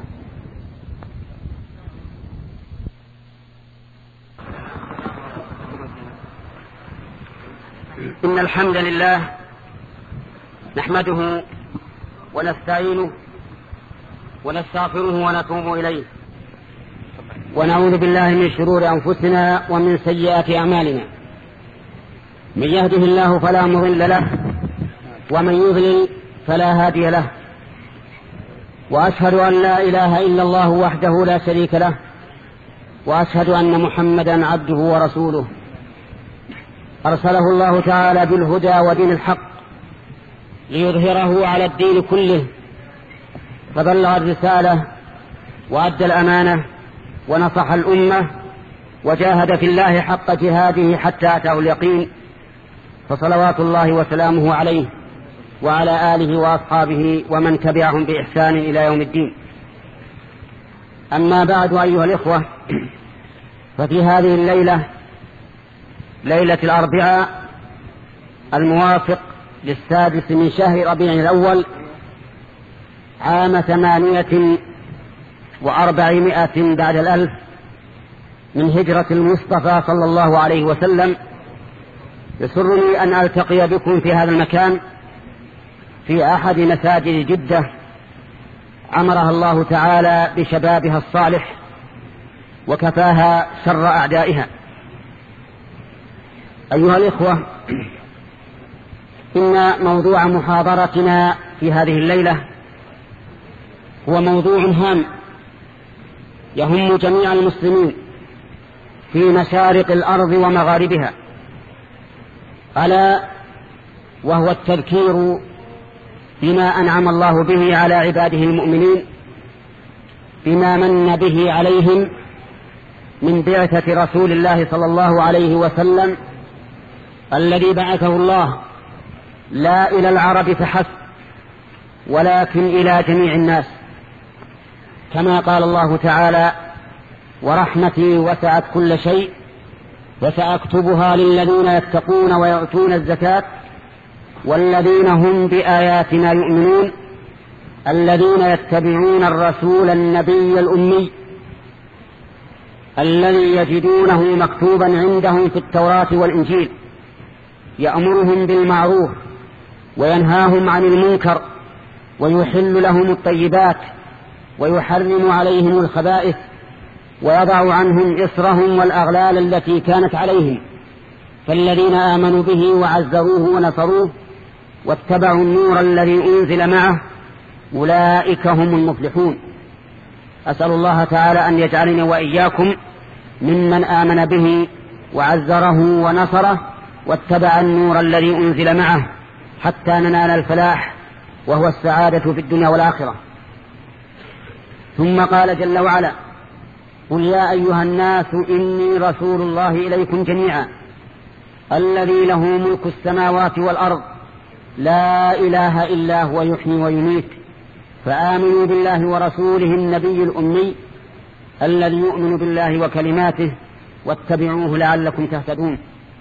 إن الحمد لله نحمده ونستعينه ونستغفره ونتوب إليه، ونعوذ بالله من شرور أنفسنا ومن سيئات أعمالنا. من يهده الله فلا مضل له، ومن يضلل فلا هادي له، وأشهد أن لا إله إلا الله وحده لا شريك له، وأشهد أن محمدا عبده ورسوله أرسله الله تعالى بالهدى ودين الحق ليظهره على الدين كله، فبلغ الرسالة وأدى الأمانة ونصح الأمة وجاهد في الله حق جهاده حتى أتاه اليقين، فصلوات الله وسلامه عليه وعلى آله وأصحابه ومن تبعهم بإحسان إلى يوم الدين. أما بعد أيها الإخوة، ففي هذه الليلة، ليلة الأربعاء الموافق للسادس من شهر ربيع الأول عام ثمانية وأربعمائة بعد الألف من هجرة المصطفى صلى الله عليه وسلم، يسرني أن ألتقي بكم في هذا المكان في أحد مساجد جدة عمرها الله تعالى بشبابها الصالح وكفاها شر أعدائها. أيها الإخوة، إن موضوع محاضرتنا في هذه الليلة هو موضوع هام يهم جميع المسلمين في مشارق الأرض ومغاربها، ألا وهو التذكير بما أنعم الله به على عباده المؤمنين، بما من به عليهم من بعثة رسول الله صلى الله عليه وسلم الذي بعثه الله لا إلى العرب فحسب ولكن إلى جميع الناس، كما قال الله تعالى: ورحمتي وسعت كل شيء وسأكتبها للذين يتقون ويؤتون الزكاة والذين هم بآياتنا يؤمنون الذين يتبعون الرسول النبي الأمي الذي يجدونه مكتوبا عندهم في التوراة والإنجيل يأمرهم بالمعروف وينهاهم عن المنكر ويحل لهم الطيبات ويحرم عليهم الخبائث ويضع عنهم إصرهم والأغلال التي كانت عليهم، فالذين آمنوا به وعزروه ونصروه واتبعوا النور الذي أنزل معه أولئك هم المفلحون. أسأل الله تعالى أن يجعلني وإياكم ممن آمن به وعزره ونصره واتبع النور الذي أنزل معه حتى ننال الفلاح وهو السعادة في الدنيا والآخرة. ثم قال جل وعلا: قل يا أيها الناس إني رسول الله إليكم جميعا الذي له ملك السماوات والأرض لا إله إلا هو يحيي ويميت فآمنوا بالله ورسوله النبي الأمي الذي يؤمن بالله وكلماته واتبعوه لعلكم تهتدون.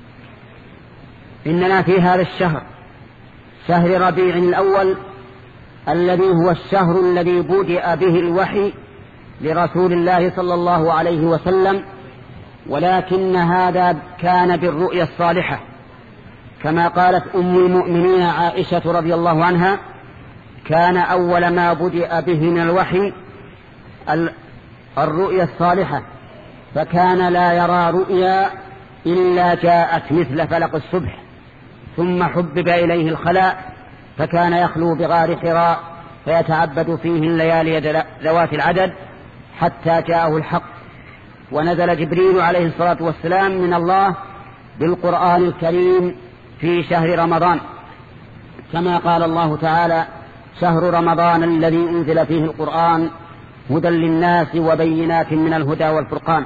إننا في هذا الشهر، شهر ربيع الأول، الذي هو الشهر الذي بدأ به الوحي لرسول الله صلى الله عليه وسلم، ولكن هذا كان بالرؤيا الصالحة، كما قالت أم المؤمنين عائشة رضي الله عنها: كان أول ما بدأ به من الوحي الرؤيا الصالحة، فكان لا يرى رؤيا إلا جاءت مثل فلق الصبح، ثم حبب إليه الخلاء فكان يخلو بغار حراء فيتعبد فيه الليالي ذوات العدد حتى جاءه الحق، ونزل جبريل عليه الصلاة والسلام من الله بالقرآن الكريم في شهر رمضان، كما قال الله تعالى: شهر رمضان الذي أنزل فيه القرآن هدى للناس وبينات من الهدى والفرقان.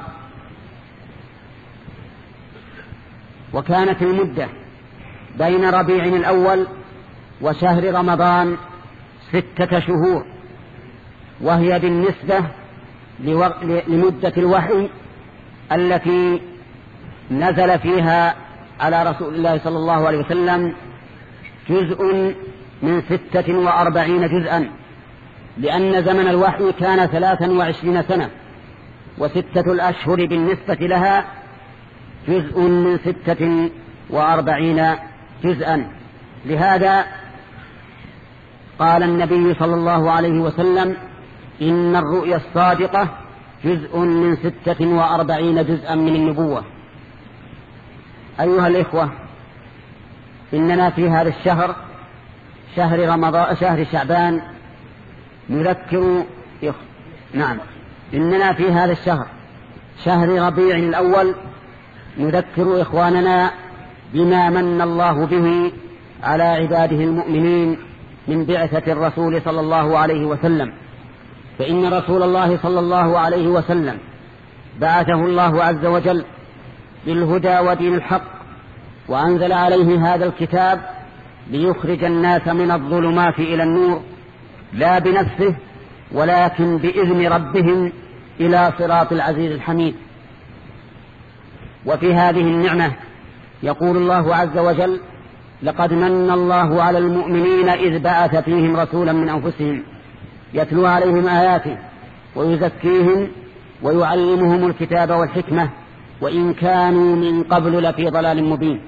وكانت المدة بين ربيع الأول وشهر رمضان ستة شهور، وهي بالنسبة لمدة الوحي التي نزل فيها على رسول الله صلى الله عليه وسلم جزء من ستة وأربعين جزءا، لأن زمن الوحي كان ثلاثا وعشرين سنة، وستة الأشهر بالنسبة لها جزء من ستة وأربعين جزءا. لهذا قال النبي صلى الله عليه وسلم: إن الرؤيا الصادقة جزء من ستة وأربعين جزءا من النبوة. أيها الإخوة، إننا في هذا الشهر، شهر رمضان شهر شعبان، نذكر يخ... نعم إننا في هذا الشهر شهر ربيع الأول نذكر إخواننا بما من الله به على عباده المؤمنين من بعثة الرسول صلى الله عليه وسلم. فإن رسول الله صلى الله عليه وسلم بعثه الله عز وجل بالهدى ودين الحق، وأنزل عليه هذا الكتاب ليخرج الناس من الظلمات إلى النور، لا بنفسه ولكن بإذن ربهم إلى صراط العزيز الحميد. وفي هذه النعمة يقول الله عز وجل: لقد من الله على المؤمنين إذ بعث فيهم رسولا من أنفسهم يتلو عليهم آياته ويزكيهم ويعلمهم الكتاب والحكمة وإن كانوا من قبل لفي ضلال مبين.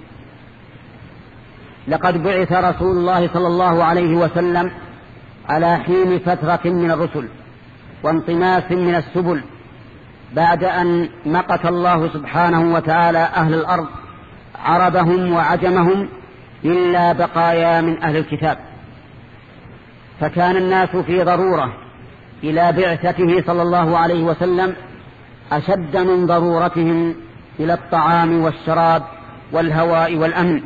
لقد بعث رسول الله صلى الله عليه وسلم على حين فترة من الرسل وانطماس من السبل، بعد أن مقت الله سبحانه وتعالى أهل الأرض عربهم وعجمهم إلا بقايا من أهل الكتاب، فكان الناس في ضرورة إلى بعثته صلى الله عليه وسلم أشد من ضرورتهم إلى الطعام والشراب والهواء والأمن.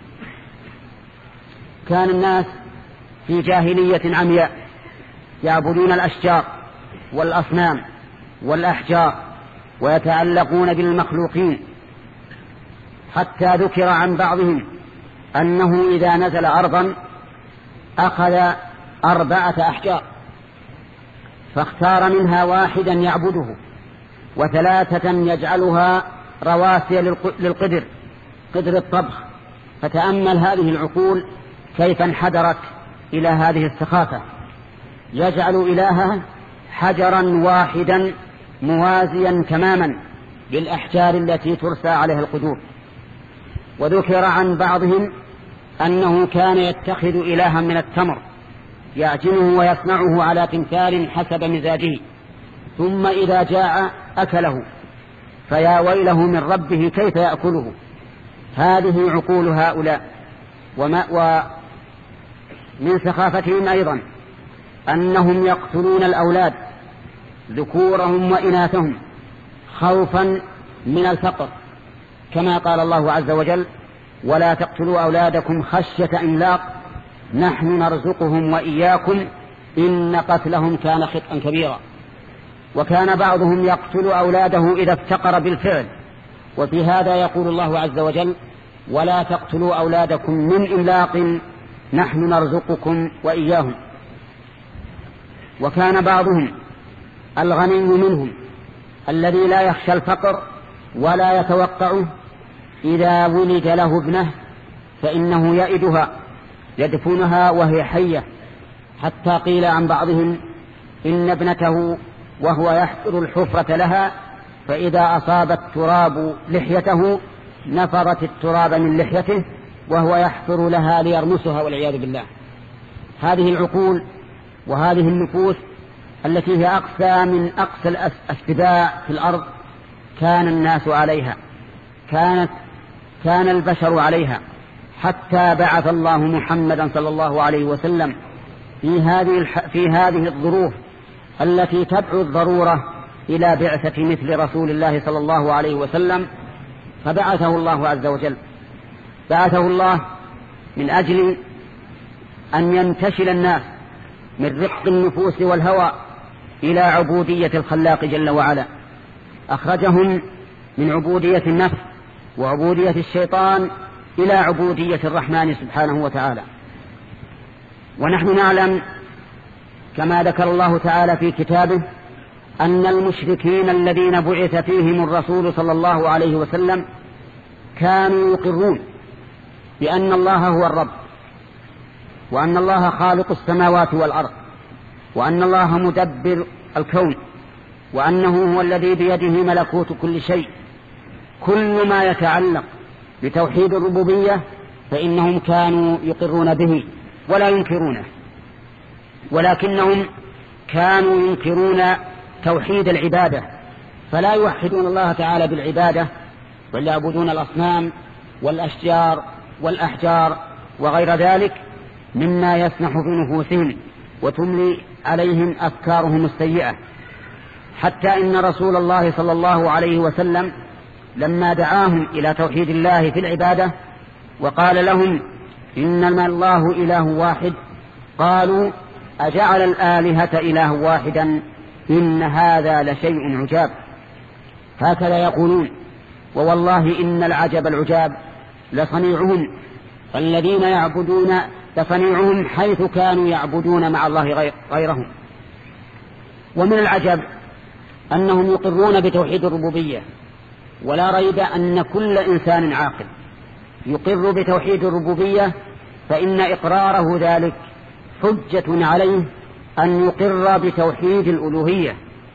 كان الناس في جاهلية عمياء يعبدون الأشجار والأصنام والأحجار ويتعلقون بالمخلوقين، حتى ذكر عن بعضهم أنه إذا نزل أرضا أخذ أربعة أحجار فاختار منها واحدا يعبده وثلاثة يجعلها رواسي للقدر قدر الطبخ. فتأمل هذه العقول كيف انحدرت إلى هذه السخافة، يجعل إلهها حجرا واحدا موازيا تماما بالأحجار التي ترسى عليها القدور. وذكر عن بعضهم أنه كان يتخذ إلها من التمر يعجنه ويصنعه على تمثال حسب مزاجه، ثم إذا جاع أكله، فيا ويله من ربه كيف يأكله. هذه عقول هؤلاء. وما ومن سخافتهم أيضا أنهم يقتلون الأولاد ذكورهم وإناثهم خوفا من الفقر، كما قال الله عز وجل: ولا تقتلوا أولادكم خشية إملاق نحن نرزقهم وإياكم إن قتلهم كان خطئا كبيرا. وكان بعضهم يقتل أولاده إذا افتقر بالفعل، وفي هذا يقول الله عز وجل: ولا تقتلوا أولادكم من إملاق نحن نرزقكم وإياهم. وكان بعضهم الغني منهم الذي لا يخشى الفقر ولا يتوقعه إذا ولد له ابنه فإنه يئدها يدفنها وهي حية، حتى قيل عن بعضهم إن ابنته وهو يحفر الحفرة لها فإذا أصاب التراب لحيته نفرت التراب من لحيته وهو يحفر لها ليرمسها والعياذ بالله. هذه العقول وهذه النفوس التي هي أقسى من أقسى الأسباء في الأرض كان الناس عليها، كانت كان البشر عليها، حتى بعث الله محمدا صلى الله عليه وسلم في هذه في هذه الظروف التي تدعو الضرورة إلى بعثة مثل رسول الله صلى الله عليه وسلم، فبعثه الله عز وجل. بعثه الله من أجل أن ينتشل الناس من رق النفوس والهوى إلى عبودية الخلاق جل وعلا. أخرجهم من عبودية النفس وعبودية الشيطان إلى عبودية الرحمن سبحانه وتعالى. ونحن نعلم كما ذكر الله تعالى في كتابه أن المشركين الذين بعث فيهم الرسول صلى الله عليه وسلم كانوا يقرون بأن الله هو الرب، وأن الله خالق السماوات والأرض، وأن الله مدبر الكون، وأنه هو الذي بيده ملكوت كل شيء. كل ما يتعلق بتوحيد الربوبية فإنهم كانوا يقرون به ولا ينكرونه، ولكنهم كانوا ينكرون توحيد العبادة، فلا يوحدون الله تعالى بالعبادة، بل يعبدون الأصنام والأشجار والأحجار وغير ذلك مما يسنح في نفوسهم وتملي عليهم أفكارهم السيئة. حتى إن رسول الله صلى الله عليه وسلم لما دعاهم إلى توحيد الله في العبادة وقال لهم إنما الله إله واحد، قالوا أجعل الآلهة إله واحدا إن هذا لشيء عجاب. هكذا يقولون، ووالله إن العجب العجاب لصنيعهم، الذين يعبدون لصنيعهم حيث كانوا يعبدون مع الله غيرهم. ومن العجب أنهم يقرون بتوحيد الربوبية، ولا ريب أن كل إنسان عاقل يقر بتوحيد الربوبية فإن إقراره ذلك حجة عليه أن يقر بتوحيد الألوهية.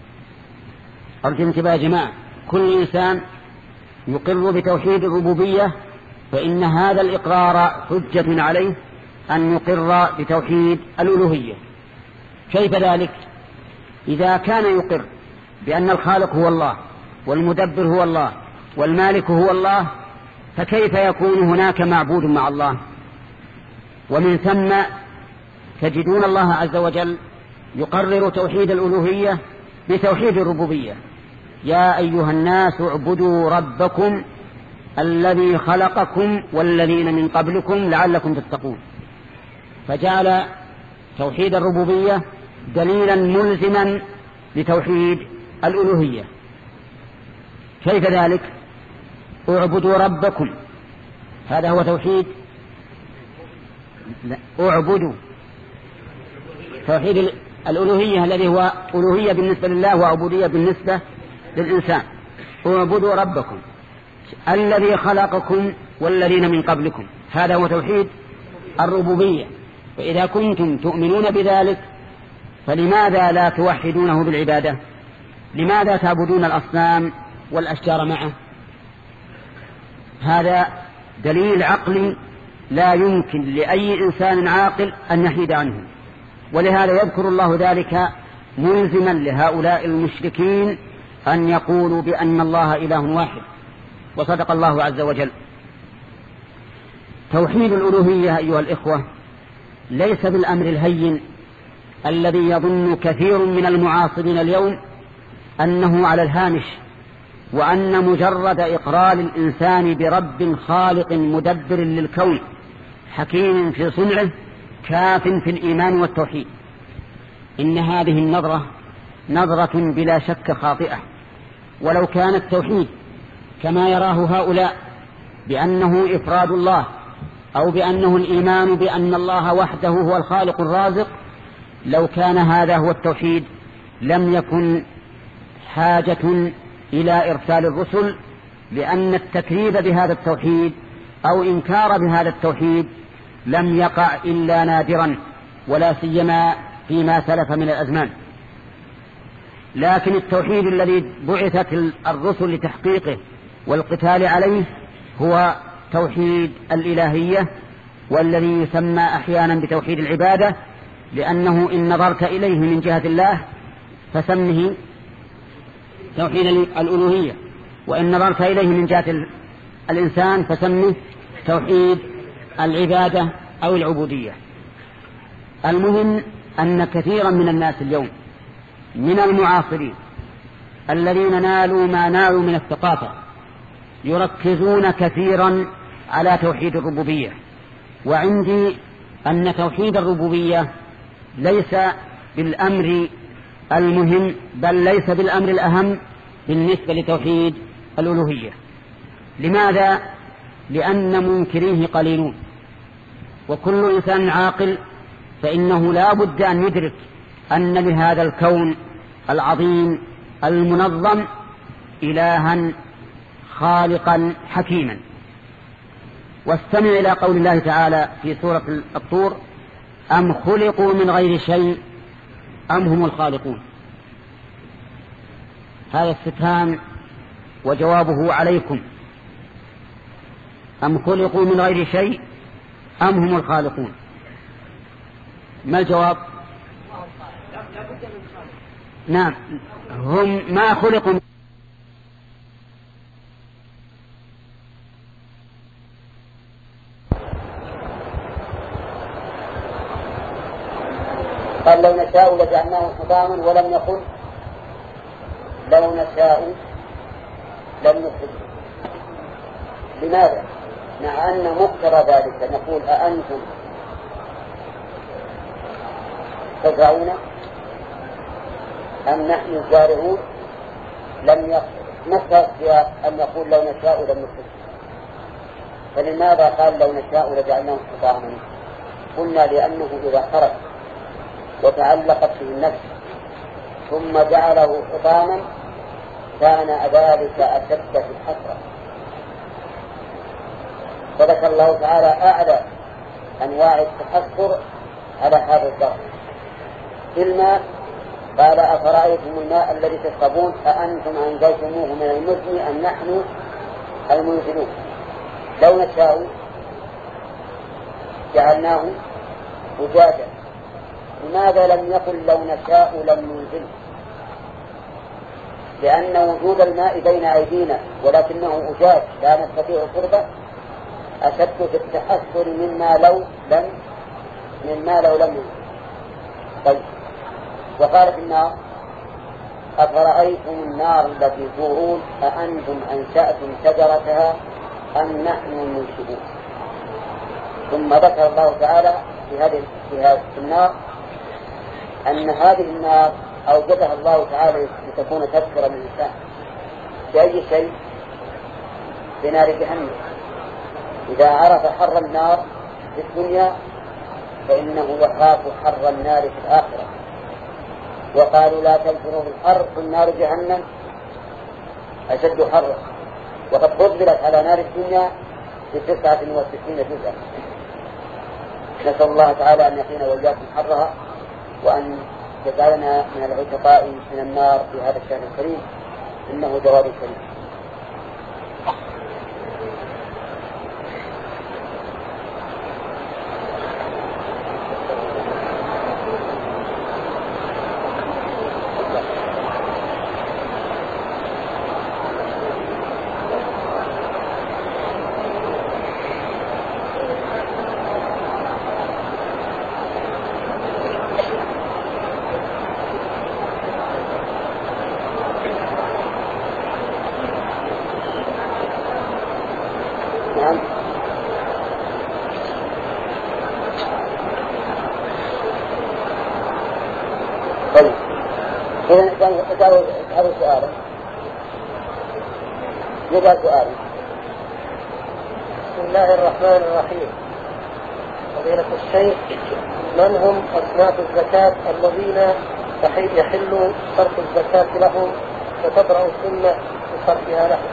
أرجو انتباه يا جماعة، كل إنسان يقر بتوحيد الربوبية فإن هذا الإقرار حجة عليه أن يقر بتوحيد الألوهية. كيف ذلك؟ إذا كان يقر بأن الخالق هو الله والمدبر هو الله والمالك هو الله، فكيف يكون هناك معبود مع الله؟ ومن ثم تجدون الله عز وجل يقرر توحيد الألوهية بتوحيد الربوبية. يا أيها الناس اعبدوا ربكم الذي خلقكم والذين من قبلكم لعلكم تتقون، فجعل توحيد الربوبية دليلا ملزما لتوحيد الألوهية. كيف ذلك؟ اعبدوا ربكم، هذا هو توحيد اعبدوا توحيد الألوهية الذي هو ألوهية بالنسبة لله وعبودية بالنسبة للإنسان. اعبدوا ربكم الذي خلقكم والذين من قبلكم، هذا هو توحيد الربوبية. فإذا كنتم تؤمنون بذلك فلماذا لا توحدونه بالعبادة؟ لماذا تعبدون الأصنام والأشجار معه؟ هذا دليل عقلي لا يمكن لأي إنسان عاقل أن يحيد عنه، ولهذا يذكر الله ذلك ملزما لهؤلاء المشركين أن يقولوا بأن الله إله واحد. وصدق الله عز وجل. توحيد الألوهية أيها الإخوة ليس بالأمر الهين الذي يظن كثير من المعاصرين اليوم أنه على الهامش، وأن مجرد إقرار الإنسان برب خالق مدبر للكون حكيم في صنعه كاف في الإيمان والتوحيد. إن هذه النظرة نظرة بلا شك خاطئة. ولو كان التوحيد كما يراه هؤلاء بأنه إفراد الله أو بأنه الإيمان بأن الله وحده هو الخالق الرازق، لو كان هذا هو التوحيد لم يكن حاجة إلى إرسال الرسل، لأن التكذيب بهذا التوحيد أو إنكار بهذا التوحيد لم يقع إلا نادرا، ولا سيما فيما سلف من الأزمان. لكن التوحيد الذي بعثت الرسل لتحقيقه والقتال عليه هو توحيد الإلهية، والذي يسمى أحيانا بتوحيد العبادة، لأنه إن نظرت إليه من جهة الله فسمه توحيد الألوهية، وإن نظرت إليه من جهة الإنسان فسمه توحيد العبادة أو العبودية. المهم أن كثيرا من الناس اليوم من المعاصرين الذين نالوا ما نالوا من الثقافة يركزون كثيرا على توحيد الربوبية، وعندي أن توحيد الربوبية ليس بالأمر المهم، بل ليس بالأمر الأهم بالنسبة لتوحيد الألوهية. لماذا؟ لأن منكريه قليلون، وكل إنسان عاقل فإنه لا بد أن يدرك أن لهذا الكون العظيم المنظم إلها خالقا حكيما. واستمع إلى قول الله تعالى في سورة الطور: أم خلقوا من غير شيء أم هم الخالقون. هذا استفهام وجوابه عليكم. أم خلقوا من غير شيء أم هم الخالقون. ما الجواب؟ نعم، هم ما خلقوا. قال لو نشاء لجعلناه حطاما، ولم يقل لو نشاء لم نخرجه. لماذا؟ مع أن مقتضى ذلك نقول أأنتم تزرعون أم نحن الزارعون، لم نفس أن نقول لو نشاء لم نخرجه. فلماذا قال لو نشاء لجعلناه حطاما؟ قلنا لأنه إذا خرج وتعلقت به النفس ثم جعله حطاما كان ذلك أشد في الحسرة. فذكر الله تعالى أعلى أنواع التحسر على هذا الضرب. في الماء قال أفرأيتم الماء الذي تشربون أأنتم أنزلتموه من المزن أم نحن المنزلون. لو نشاء جعلناه أجاجا. لماذا لم يقل لو نشاء لم ننزله؟ لأن وجود الماء بين أيدينا ولكنه أجاج لا نستطيع شربه أشد في التحسر مما لو لم مما لو لم ينزل. طيب، وقال في النار أفرأيتم النار التي تورون أأنتم أنشأتم شجرتها أم نحن المنشئون. ثم ذكر الله تعالى في هذه في النار أن هذه النار أوجدها الله تعالى لتكون تذكرا للإنسان بأي شيء؟ بنار جهنم. إذا عرف حر النار في الدنيا فإنه يخاف حر النار في الآخرة. وقالوا لا تنفروا بالحر، في نار جهنم أشد حرا، وقد فضلت على نار الدنيا بتسعة وستين جزءا. نسأل الله تعالى أن يقينا وإياكم حرها، وأن يجعلنا من العتقاء من النار في هذا الشهر الكريم، إنه جواد كريم. هذا سؤال يبقى سؤال. بسم الله الرحمن الرحيم. فضيلة الشيخ، من هم أصناف الزكاة الذين يحل صرف الزكاة لهم وتبرأ السنة بصرفها لهم؟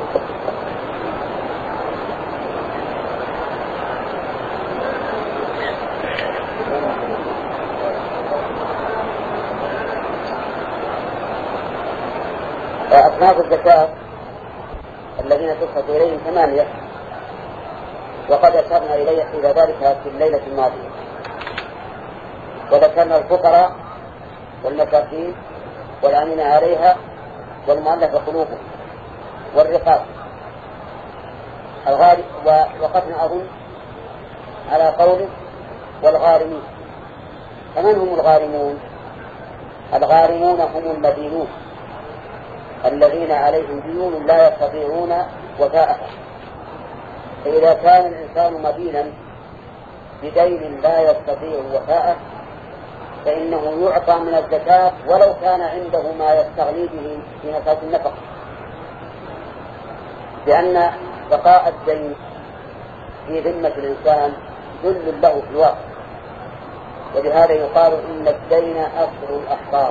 أصناف الزكاة الذين تصرف إليهم ثمانية، وقد أشرنا إلى ذلك في الليلة الماضية، وذكرنا الفقراء والمساكين والعاملين عليها والمؤلفة قلوبهم والرقاب الغارم. وقفنا أظن على قوله والغارمين. فمن هم الغارمون؟ الغارمون هم المدينون الذين عليهم ديون لا يستطيعون وفاءها. فإذا كان الإنسان مدينا بدين لا يستطيع وفاءه فإنه يعطى من الزكاة ولو كان عنده ما يستغني به في نفقة النفقة، لأن بقاء الدين في ذمة الإنسان ذل له في الواقع. ولهذا يقال إن الدين أصل الأحقار،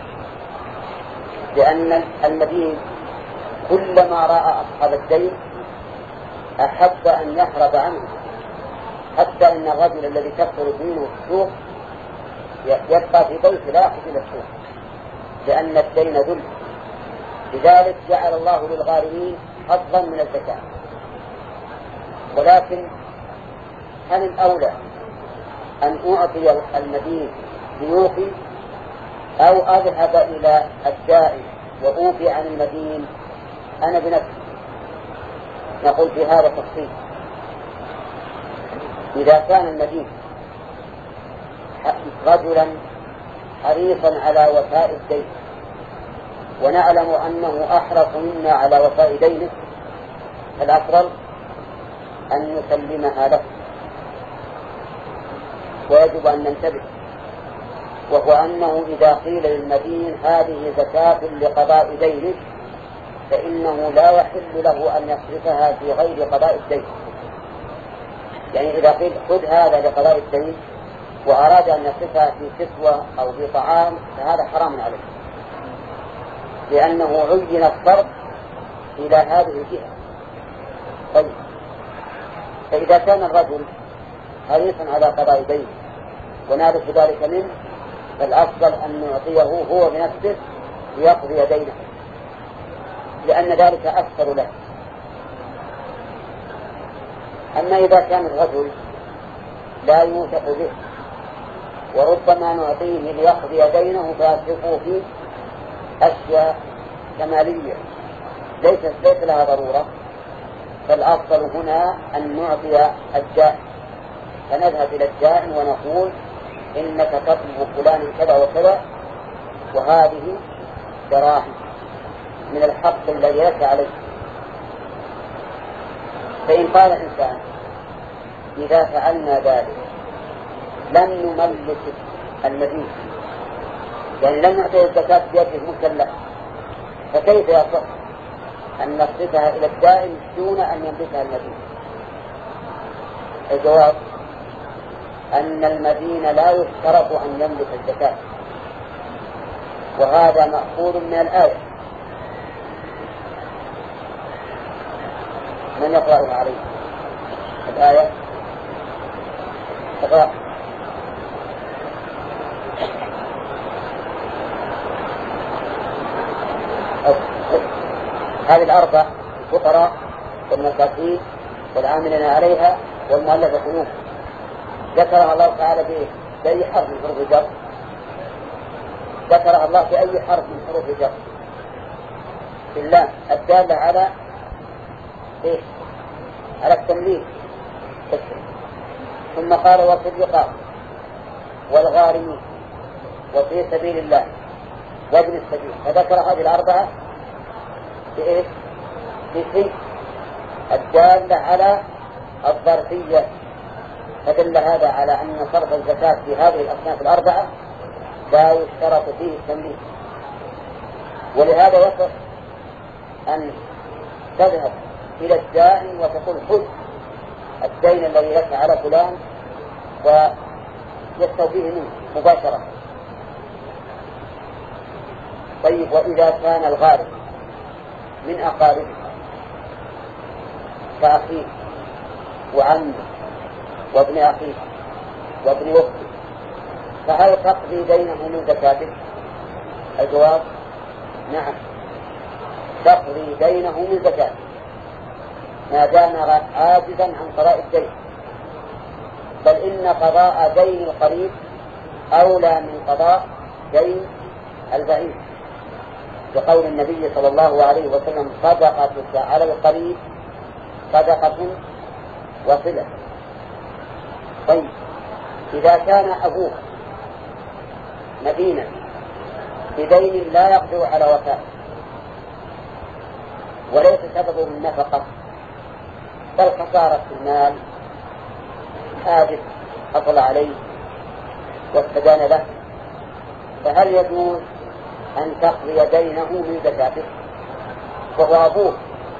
لأن المدين كلما رأى أصحاب الدين أحب أن يهرب عنه، حتى إن الرجل الذي تكثر دينه في السوق يبقى في بيته لا يخرج إلى السوق، لأن الدين ذل. لذلك جعل الله للغارمين حظا من الزكاة. ولكن هل الأولى أن أعطي المدين ليوفي أو أذهب إلى الدائن وأوفي عن المدين أنا بنفسي؟ نقول في هذا تفصيل. إذا كان المدين رجلا حريصا على وفاء الدين ونعلم أنه أحرص منا على وفاء دينه، فالأفضل أن نسلمها له. ويجب أن ننتبه، وهو أنه إذا قيل للمدين هذه زكاة لقضاء دينه فإنه لا يحل له أن يصرفها في غير قضاء الدين. يعني إذا قيل خذ هذا لقضاء الدين وأراد أن يصرفها في كسوة أو في طعام فهذا حرام عليه، لأنه عين الصرف إلى هذه الجهة. طيب، فإذا كان الرجل حريصا على قضاء دين ونعرف ذلك منه فالأفضل أن نعطيه هو بنفسه ليقضي دينه، لأن ذلك أكثر له. أما إذا كان الرجل لا يوثق به وربما نعطيه ليقضي دينه فيصرفه فيه أشياء كمالية ليست ليس لها ضرورة، فالأفضل هنا أن نعطي الدائن، فنذهب إلى الدائن ونقول إنك تطلب فلان كذا وكذا وهذه دراهم من الحق الذي لك عليه. فإن قال الإنسان إذا فعلنا ذلك لم نملك المدين، يعني لم نعطيه الزكاة بيده المكلف، فكيف يصح أن نصرفها إلى الدائن دون أن يملكها المدين؟ الجواب أن المدين لا يشترط أن يملك الزكاة، وهذا مأخوذ من الآية. من يقرأها عليه الآية؟ اقرأ. هذه الأربع: الفقراء والمساكين والعاملين عليها والمؤلفة قلوبهم، ذكرها الله تعالى بأي حرف من حروف الجر؟ ذكرها الله بأي حرف من حروف الجر؟ بالله الدالة على إيه؟ على التمليك. ثم قال وفي الرقاب والغارمين وفي سبيل الله وابن السبيل، فذكر هذه الأربعة بإيه؟ بشيء الدالة على الظرفية، فدل هذا على أن صرف الزكاة في هذه الأصناف الأربعة لا يشترط فيه التمليك. ولهذا يصح أن تذهب إلى الدائن وتقول خذ الدين الذي لك على فلان ويستوفيه منه مباشرة. طيب، وإذا كان الغارم من أقاربه كأخيه وعمه وابن أخيه وابن أخته فهل تقضي دينه من زكاته؟ الجواب نعم، تقضي دينه من زكاته ما دام عاجزا عن قضاء الدين، بل إن قضاء دين القريب أولى من قضاء دين البعيد، بقول النبي صلى الله عليه وسلم صدقتك على القريب صدقة وصلة. طيب إذا كان أبوك مدينا بدين لا يقدر على وفاء وليس سببه النفقة بل خسارة المال، حادث حصل عليه واستدان له، فهل يجوز أن تقضي دينه من زكاته وهو أبوه؟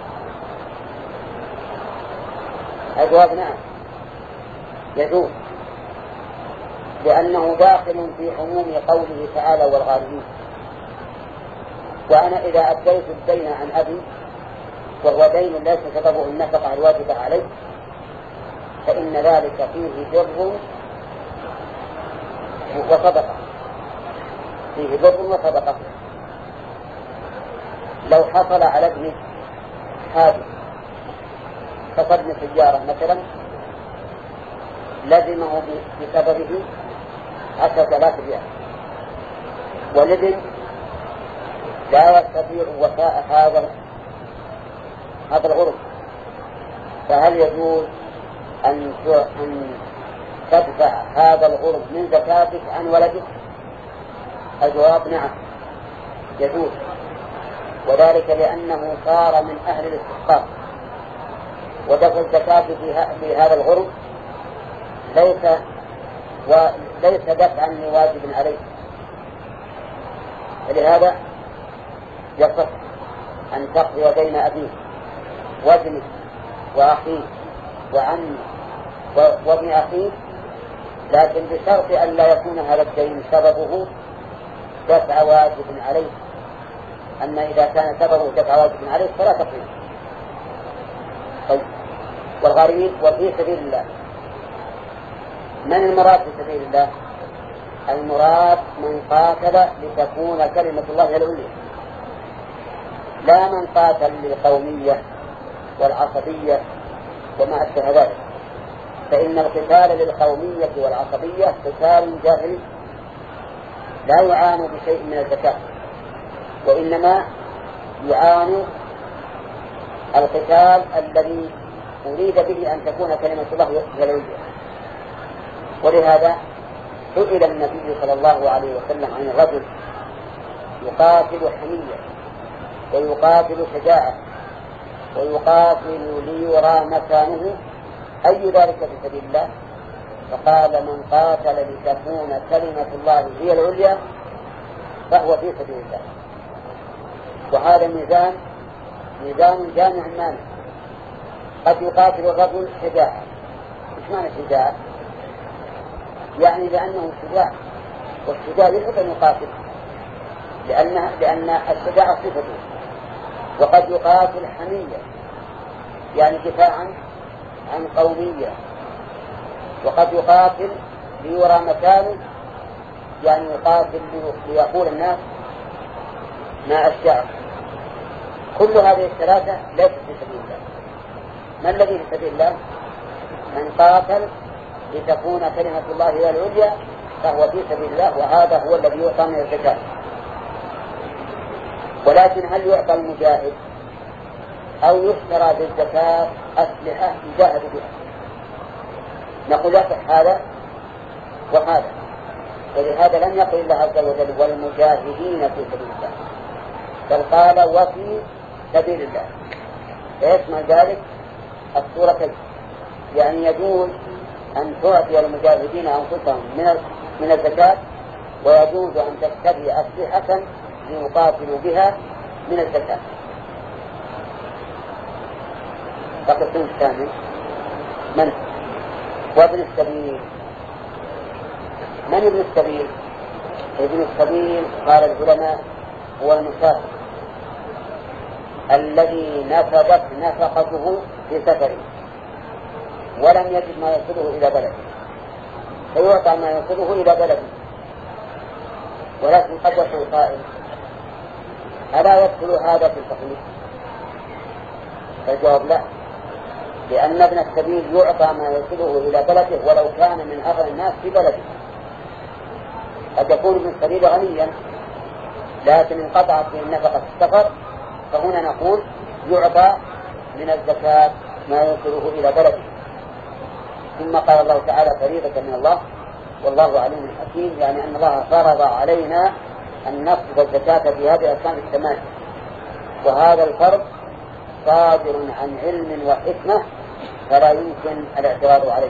الجواب نعم يجوز، لأنه داخل في عموم قوله تعالى والغالبين. وأنا إذا أديت الدين عن أبي وهو دين ليس سببه النفقة الواجبة عليه فإن ذلك فيه بر وصدقة، فيه بر وصدقة. لو حصل على ابنه حادث كصدمة سيارة مثلا لزمه بسببه عشرة آلاف ريال، والابن لا يستطيع وفاء هذا هذا الغرم، فهل يجوز أن تدفع هذا الغرم من زكاتك عن ولدك؟ الجواب نعم يجوز، وذلك لأنه صار من أهل الاستحقاق، ودفع الزكاة في هذا الغرم ليس وليس دفعا لواجب عليه، فلهذا يصح أن تقضي بين أبيه وابنه وأخيه وعمه وابن أخيه، لكن بشرط أن لا يكون هذا الدين سببه دفع واجب عليه. أما إذا كان سببه دفع واجب عليه فلا تقضي. طيب والغارمين وفي سبيل الله، من المراد في سبيل الله؟ المراد من قاتل لتكون كلمة الله هي العليا، لا من قاتل للقومية والعصبية وما أشبه ذلك، فإن القتال للقومية والعصبية قتال جاهلي لا يعان بشيء من الزكاة، وإنما يعان القتال الذي أريد به أن تكون كلمة الله هي العليا. ولهذا سئل النبي صلى الله عليه وسلم عن الرجل يقاتل حمية ويقاتل شجاعة ويقاتل ليرى مكانه أي ذلك في سبيل الله؟ فقال من قاتل لتكون كلمة الله هي العليا فهو في سبيل الله. وهذا ميزان ميزان جامع مانع. قد يقاتل الرجل شجاعة. إيش معنى شجاعة؟ يعني لأنه شجاع، والشجاع يجب أن يقاتل لأن لأن الشجاعة صفته. وقد يقاتل حمية يعني دفاعا عن قومية، وقد يقاتل ليرى مكانه يعني يقاتل ليقول الناس ما الشعب. كل هذه الثلاثة ليست في سبيل الله. ما الذي في سبيل الله؟ من قاتل لتكون كلمة الله هي العليا فهو في سبيل الله، وهذا هو الذي يعطى من الزكاة. ولكن هل يعطى المجاهد أو يشترى بالزكاة أسلحة يجاهد بها؟ نقول يصح هذا وهذا، ولهذا لم يقل الله عز وجل والمجاهدين في سبيل الله، بل قال وفي سبيل الله، فيشمل ذلك الصورتين. يعني يجوز أن تعطي المجاهدين أنفسهم من من الزكاة، ويجوز أن تشتري أسلحة ليقاتلوا بها من الزكاة. فقسم الثاني من وابن السبيل. من ابن السبيل؟ ابن السبيل قال العلماء هو المسافر الذي نفذت نفقته في سفره ولم يجد ما يصله إلى بلده، فيعطى ما يصله إلى بلده. ولكن قد يقول قائل ألا يدخل هذا في التقليد؟ فالجواب لا، لأن ابن السبيل يعطى ما يصله إلى بلده ولو كان من أغنى الناس في بلده. قد يكون ابن السبيل غنيا لكن انقطعت به النفقة في السفر فهنا نقول يعطى من الزكاة ما يوصله إلى بلده. ثم قال الله تعالى فريضة من الله والله عليم حكيم، يعني أن الله فرض علينا أن نصرف الزكاة في هذه الأركان الثمانية، وهذا الفرض صادر عن علم وحكمة فلا يمكن الاعتراض عليه.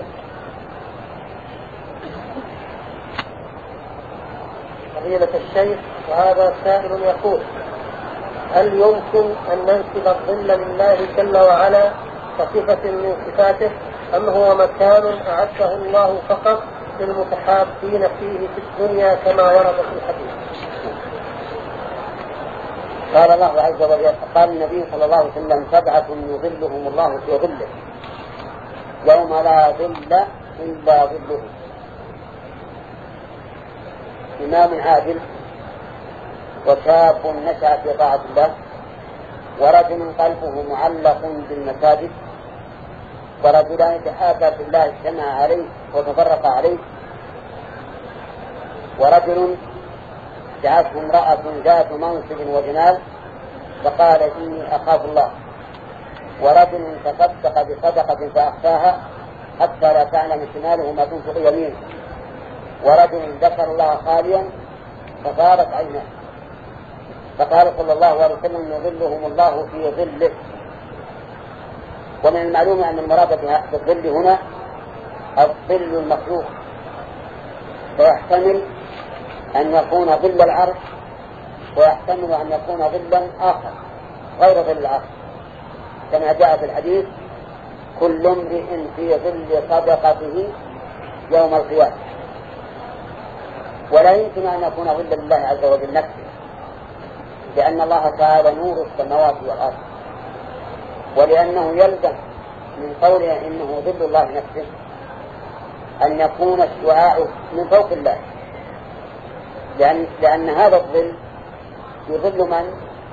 فضيلة الشيخ، وهذا سائل يقول: هل يمكن أن ننسب الظل لله جل وعلا كصفة من صفاته، أم هو مكان أعده الله فقط للمتحابين فيه في الدنيا كما ورد في الحديث؟ قال الله عز وجل، قال النبي صلى الله عليه وسلم: سبعة يظلهم الله في ظله يوم لا ظل إلا ظله: إمام عادل، وشاب نشأ في طاعة الله، ورجل قلبه معلق بالمساجد، ورجلان تحابا في الله اجتمع عليه وتفرق عليه، ورجل دعته امرأة ذات منصب وجمال فقال إني أخاف الله، ورجل تصدق بصدقة فأخفاها حتى لا تعلم شماله ما تنفق يمينه، ورجل ذكر الله خاليا فصارت عيناه. فقال صلى الله عليه وسلم: يظلهم الله في ظله. ومن المعلوم أن المراد بالظل هنا الظل المخلوق، فيحتمل أن يكون ظل العرش، ويحتمل أن يكون ظلا آخر غير ظل العرش، كما جاء في الحديث: كل امرئ في ظل صدقته يوم القيامة. ولا يمكن أن يكون ظل الله عز وجل نفسه، لأن الله تعالى نور السماوات والأرض، ولأنه يلزم من قوله إنه ظل الله نفسه أن يكون الشعاع من فوق الله، لأن, لأن هذا الظل يظل من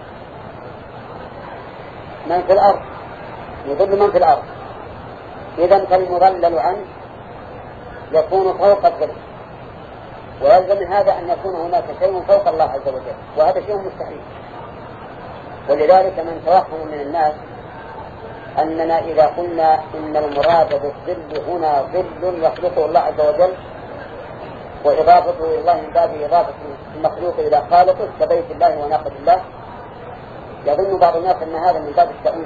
من في الأرض، يظل من في الأرض. إذن فالمظلل عنه يكون فوق الظل، ويلزم من هذا أن يكون هناك شيء فوق الله عز وجل، وهذا شيء مستحيل. ولذلك من توهم من الناس أننا إذا قلنا إن المراد بالظل هنا ظل يخلقه الله عز وجل، وإضافته إلى الله من باب إضافة المخلوق إلى خالقه كبيت الله وناقة الله، يظن بعض الناس أن هذا من باب التأويل،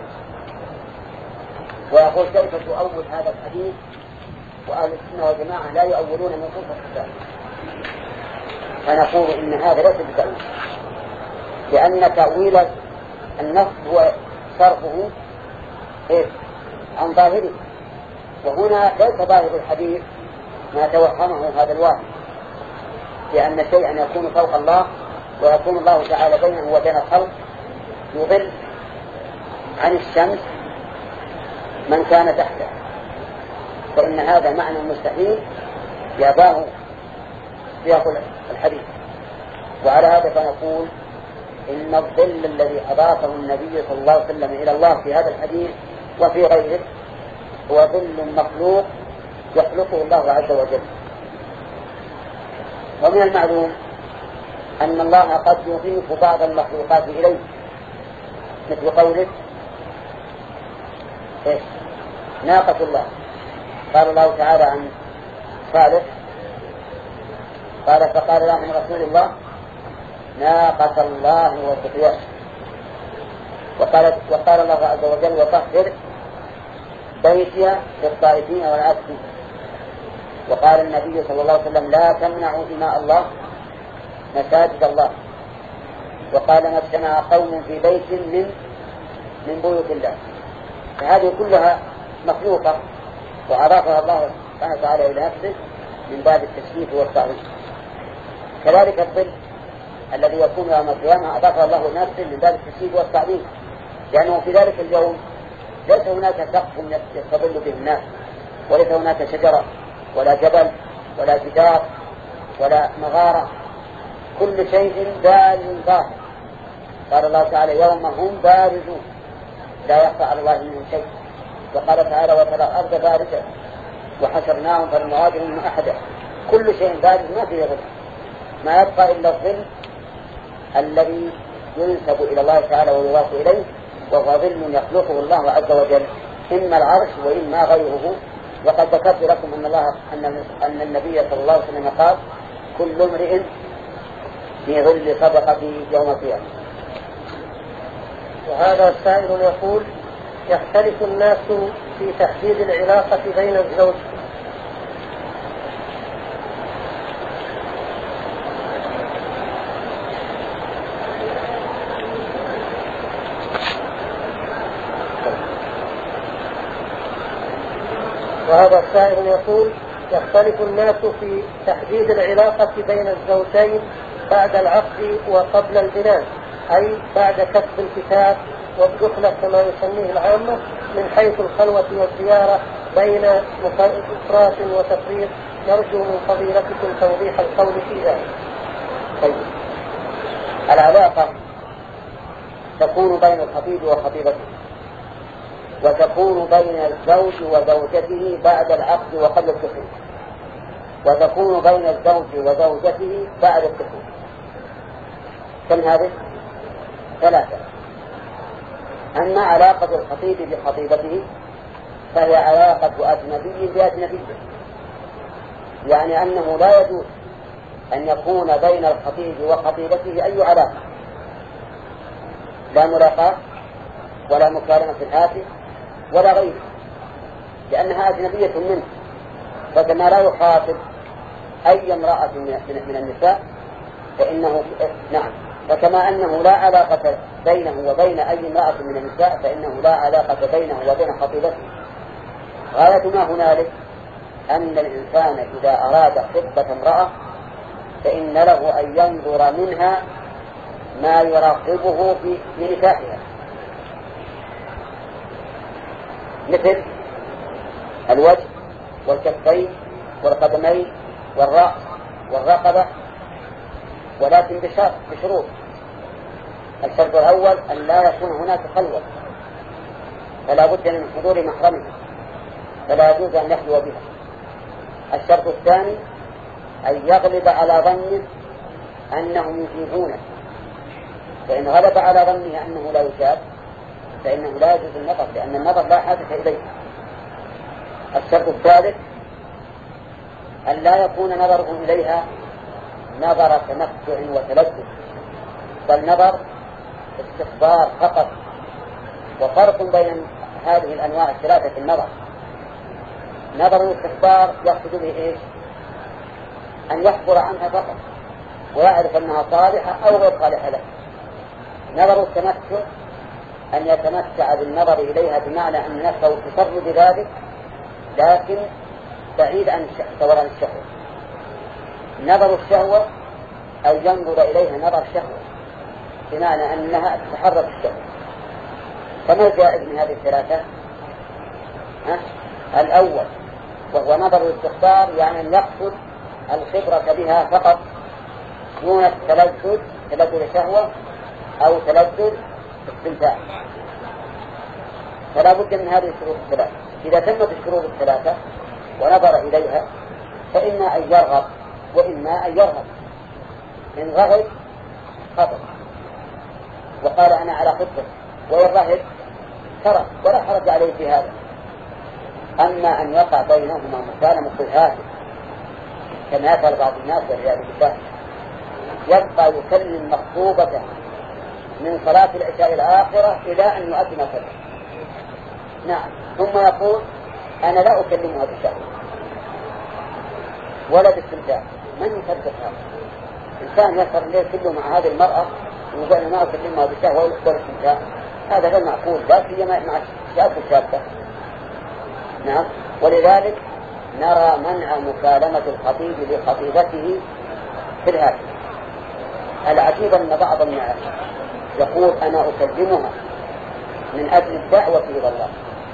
ويقول كيف تؤول هذا الحديث وأهل السنة والجماعة لا يؤولون من صفة الكتاب. فنقول إن هذا ليس بتأويل، لأن تأويل النص هو صرفه إيه؟ عن ظاهره، وهنا ليس ظاهر الحديث ما توهمه هذا الواحد، لأن شيئا يكون فوق الله ويكون الله تعالى بينه وبين الخلق يضل عن الشمس من كان تحته، فإن هذا معنى مستحيل يأباه سياق الحديث. وعلى هذا فنقول إن الظل الذي أضافه النبي صلى الله عليه وسلم إلى الله في هذا الحديث وفي غيره هو ظل مخلوق يخلقه الله عز وجل. ومن المعلوم أن الله قد يضيف بعض المخلوقات إليه، مثل قوله إيه؟ ناقة الله. قال الله تعالى عن صالح قال فقال لهم رسول الله: ناقة الله وسقياها. وقال, وقال الله عز وجل: وطهر بيتي للطائفين والعاكفين. وقال النبي صلى الله عليه وسلم: لا تمنعوا إماء الله مساجد الله. وقال: ما اجتمع قوم في بيت من من بيوت الله. فهذه كلها مخلوقة وأضافها الله سبحانه وتعالى إلى نفسه من باب التشريف والتعظيم. كذلك الظل الذي يكون يوم القيامة أضافه الله لنفسه من باب التشريف والتعظيم، لأنه في ذلك اليوم ليس هناك سقف يستظل به الناس، وليس هناك شجرة ولا جبل ولا جدار ولا مغارة، كل شيء بارز ظاهر. قال الله تعالى: يوم هم بارزون لا يخفى على الله منهم شيء. وقال تعالى: وترى الأرض بارزة وحشرناهم فلم نغادر منهم أحدا. كل شيء بارز ما فيه غير، ما يبقى إلا الظل الذي ينسب إلى الله تعالى ويضاف إليه، وهو ظل يخلقه الله عز وجل، إما العرش وإما غيره. وقد ذكرت لكم أن الله أن أن النبي صلى الله عليه وسلم قال: كل امرئ في ظل صدقته يوم القيامة. وهذا السائل يقول: يختلف الناس في تحديد العلاقة بين الزوج وهذا السائل يقول: يختلف الناس في تحديد العلاقة بين الزوجين بعد العقد وقبل البناء، أي بعد كتب الكتاب والدخلة كما يسميه العامة، من حيث الخلوة والزيارة بين إفراط وتفريط. نرجو من فضيلتكم توضيح القول في ذلك. طيب، العلاقة تكون بين الخطيب وخطيبته، وتكون بين الزوج وزوجته بعد العقد وقبل الدخول، وتكون بين الزوج وزوجته بعد الدخول. كم هذه؟ ثلاثة. أما علاقة الخطيب بخطيبته فهي علاقة أجنبي بأجنبي، يعني أنه لا يجوز أن يكون بين الخطيب وخطيبته أي علاقة، لا ملاقاة ولا مكالمة الهاتف ولا غيره، لأنها أجنبية منه. فكما لا يخاطب أي امرأة من النساء فإنه نعم فكما أنه لا علاقة بينه وبين أي امرأة من النساء فإنه لا علاقة بينه وبين خطيبته. غاية ما هنالك أن الإنسان إذا أراد خطبة امرأة فإن له أن ينظر منها ما يراقبه في نكاحها، مثل الوجه والكفين والقدمين والرأس والرقبة، ولكن بشرط بشروط. الشرط الأول أن لا يكون هناك خلوة، فلا بد من حضور محرمه، فلا يجوز أن يخلو بها. الشرط الثاني أن يغلب على ظنه أنهم يجيبونه، فإن غلب على ظنه أنه لا يجاب فإنه لا يجوز النظر، لأن النظر لا حاجة إليه. الشرط الثالث أن لا يكون نظره إليها نظر تمتع وتلذذ، بل نظر استخبار فقط. وفرق بين هذه الأنواع الثلاثة في النظر: نظر الاستخبار يقصد به إيش؟ أن يخبر عنها فقط ويعرف أنها صالحة أو غير صالحة له. نظر التمتع أن يتمتع بالنظر إليها بمعنى أن نفسه تسر بذلك لكن بعيد عن دوران الشهوة. نظر الشهوة أو ينظر إليها نظر شهوة بمعنى أنها تتحرك الشهوة. فما الجائز من هذه الثلاثة؟ ها؟ الأول وهو نظر الاستخبار، يعني أن يقصد الخبرة بها فقط دون التلذذ تلذذ شهوة أو تلذذ استمتاع. فلا بد من هذه الشروط الثلاثة. إذا تمت الشروط الثلاثة ونظر إليها فإما أن يرغب وإما أن يرهب. إن رغب خطر وقال أنا على خطة، وإن رهب ترك ولا حرج عليه في هذا. أما أن يقع بينهما مكالمة الهاتف كما يفعل بعض الناس والعياذ بالله، يبقى يكلم مخطوبته من صلاة العشاء الآخرة إلى أن يؤذن الفجر، نعم، ثم يقول أنا لا أكلمها بالشهوة ولا باستمتاع. من يصدق هذا؟ إنسان يسهر الليل كله مع هذه المرأة ويقول أنا ما أكلمها بالشهوة ولا باستمتاع، هذا غير معقول، لا سيما مع الشاب والشابة. نعم، ولذلك نرى منع مكالمة الخطيب لخطيبته في الهاتف. العجيب أن بعض الناس يقول أنا أكلمها من أجل الدعوة إلى الله.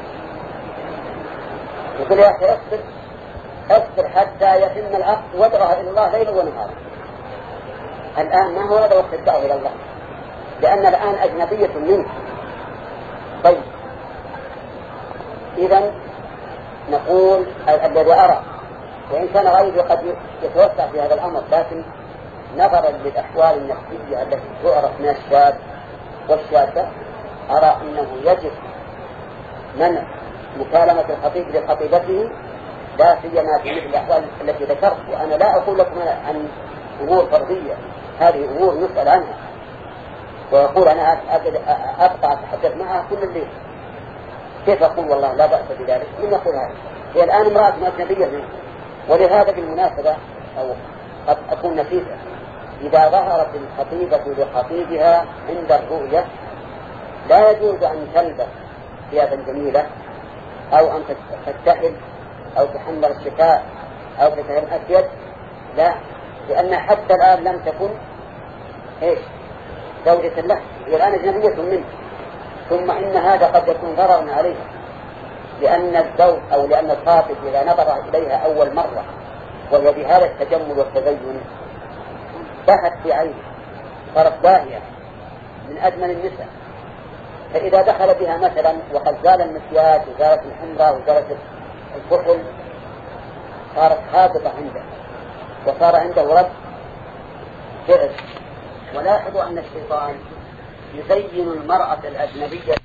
يقول يا أخي اصبر اصبر حتى يتم العقد وادعها إلى الله ليلا ونهارا. الآن ما هو هذا وقت الدعوة إلى الله، لأن الآن أجنبية منك. طيب، إذن نقول الذي أرى، وإن كان غيره قد يتوسع في هذا الأمر، لكن نظرا للأحوال النفسية التي تعرف من الشاب والشابة أرى أنه يجب منع مكالمة الخطيب لخطيبته، لا سيما في مثل الأحوال التي ذكرت. وأنا لا أقول لكم عن أمور فردية، هذه أمور نسأل عنها، ويقول أنا أبقى أتحدث معها كل الليل، كيف أقول والله لا بأس بذلك؟ من يقول هذا؟ هي الآن امرأة أجنبية منه. ولهذا بالمناسبة أو قد أكون نسيتها، إذا ظهرت الخطيبة لخطيبها عند الرؤية لا يجوز أن تلبس ثيابا جميلة أو أن تتحد أو تحمل الشتاء أو تتهم أسيد، لا، لأن حتى الآن لم تكن إيش زوجة له، هي الآن أجنبية منه. ثم إن هذا قد يكون ضررا عليها، لأن الزوج أو لأن الخاطب إذا نظر إليها أول مرة وهي بهذا التجمل والتزين بهت في عينه، صارت باهية من أجمل النساء، فإذا دخل بها مثلا وقد زال المكياج وزالت الحمرة وزالت الكحل صارت هابطة عنده وصار عنده رد فعل. ولاحظوا أن الشيطان يزين المرأة الأجنبية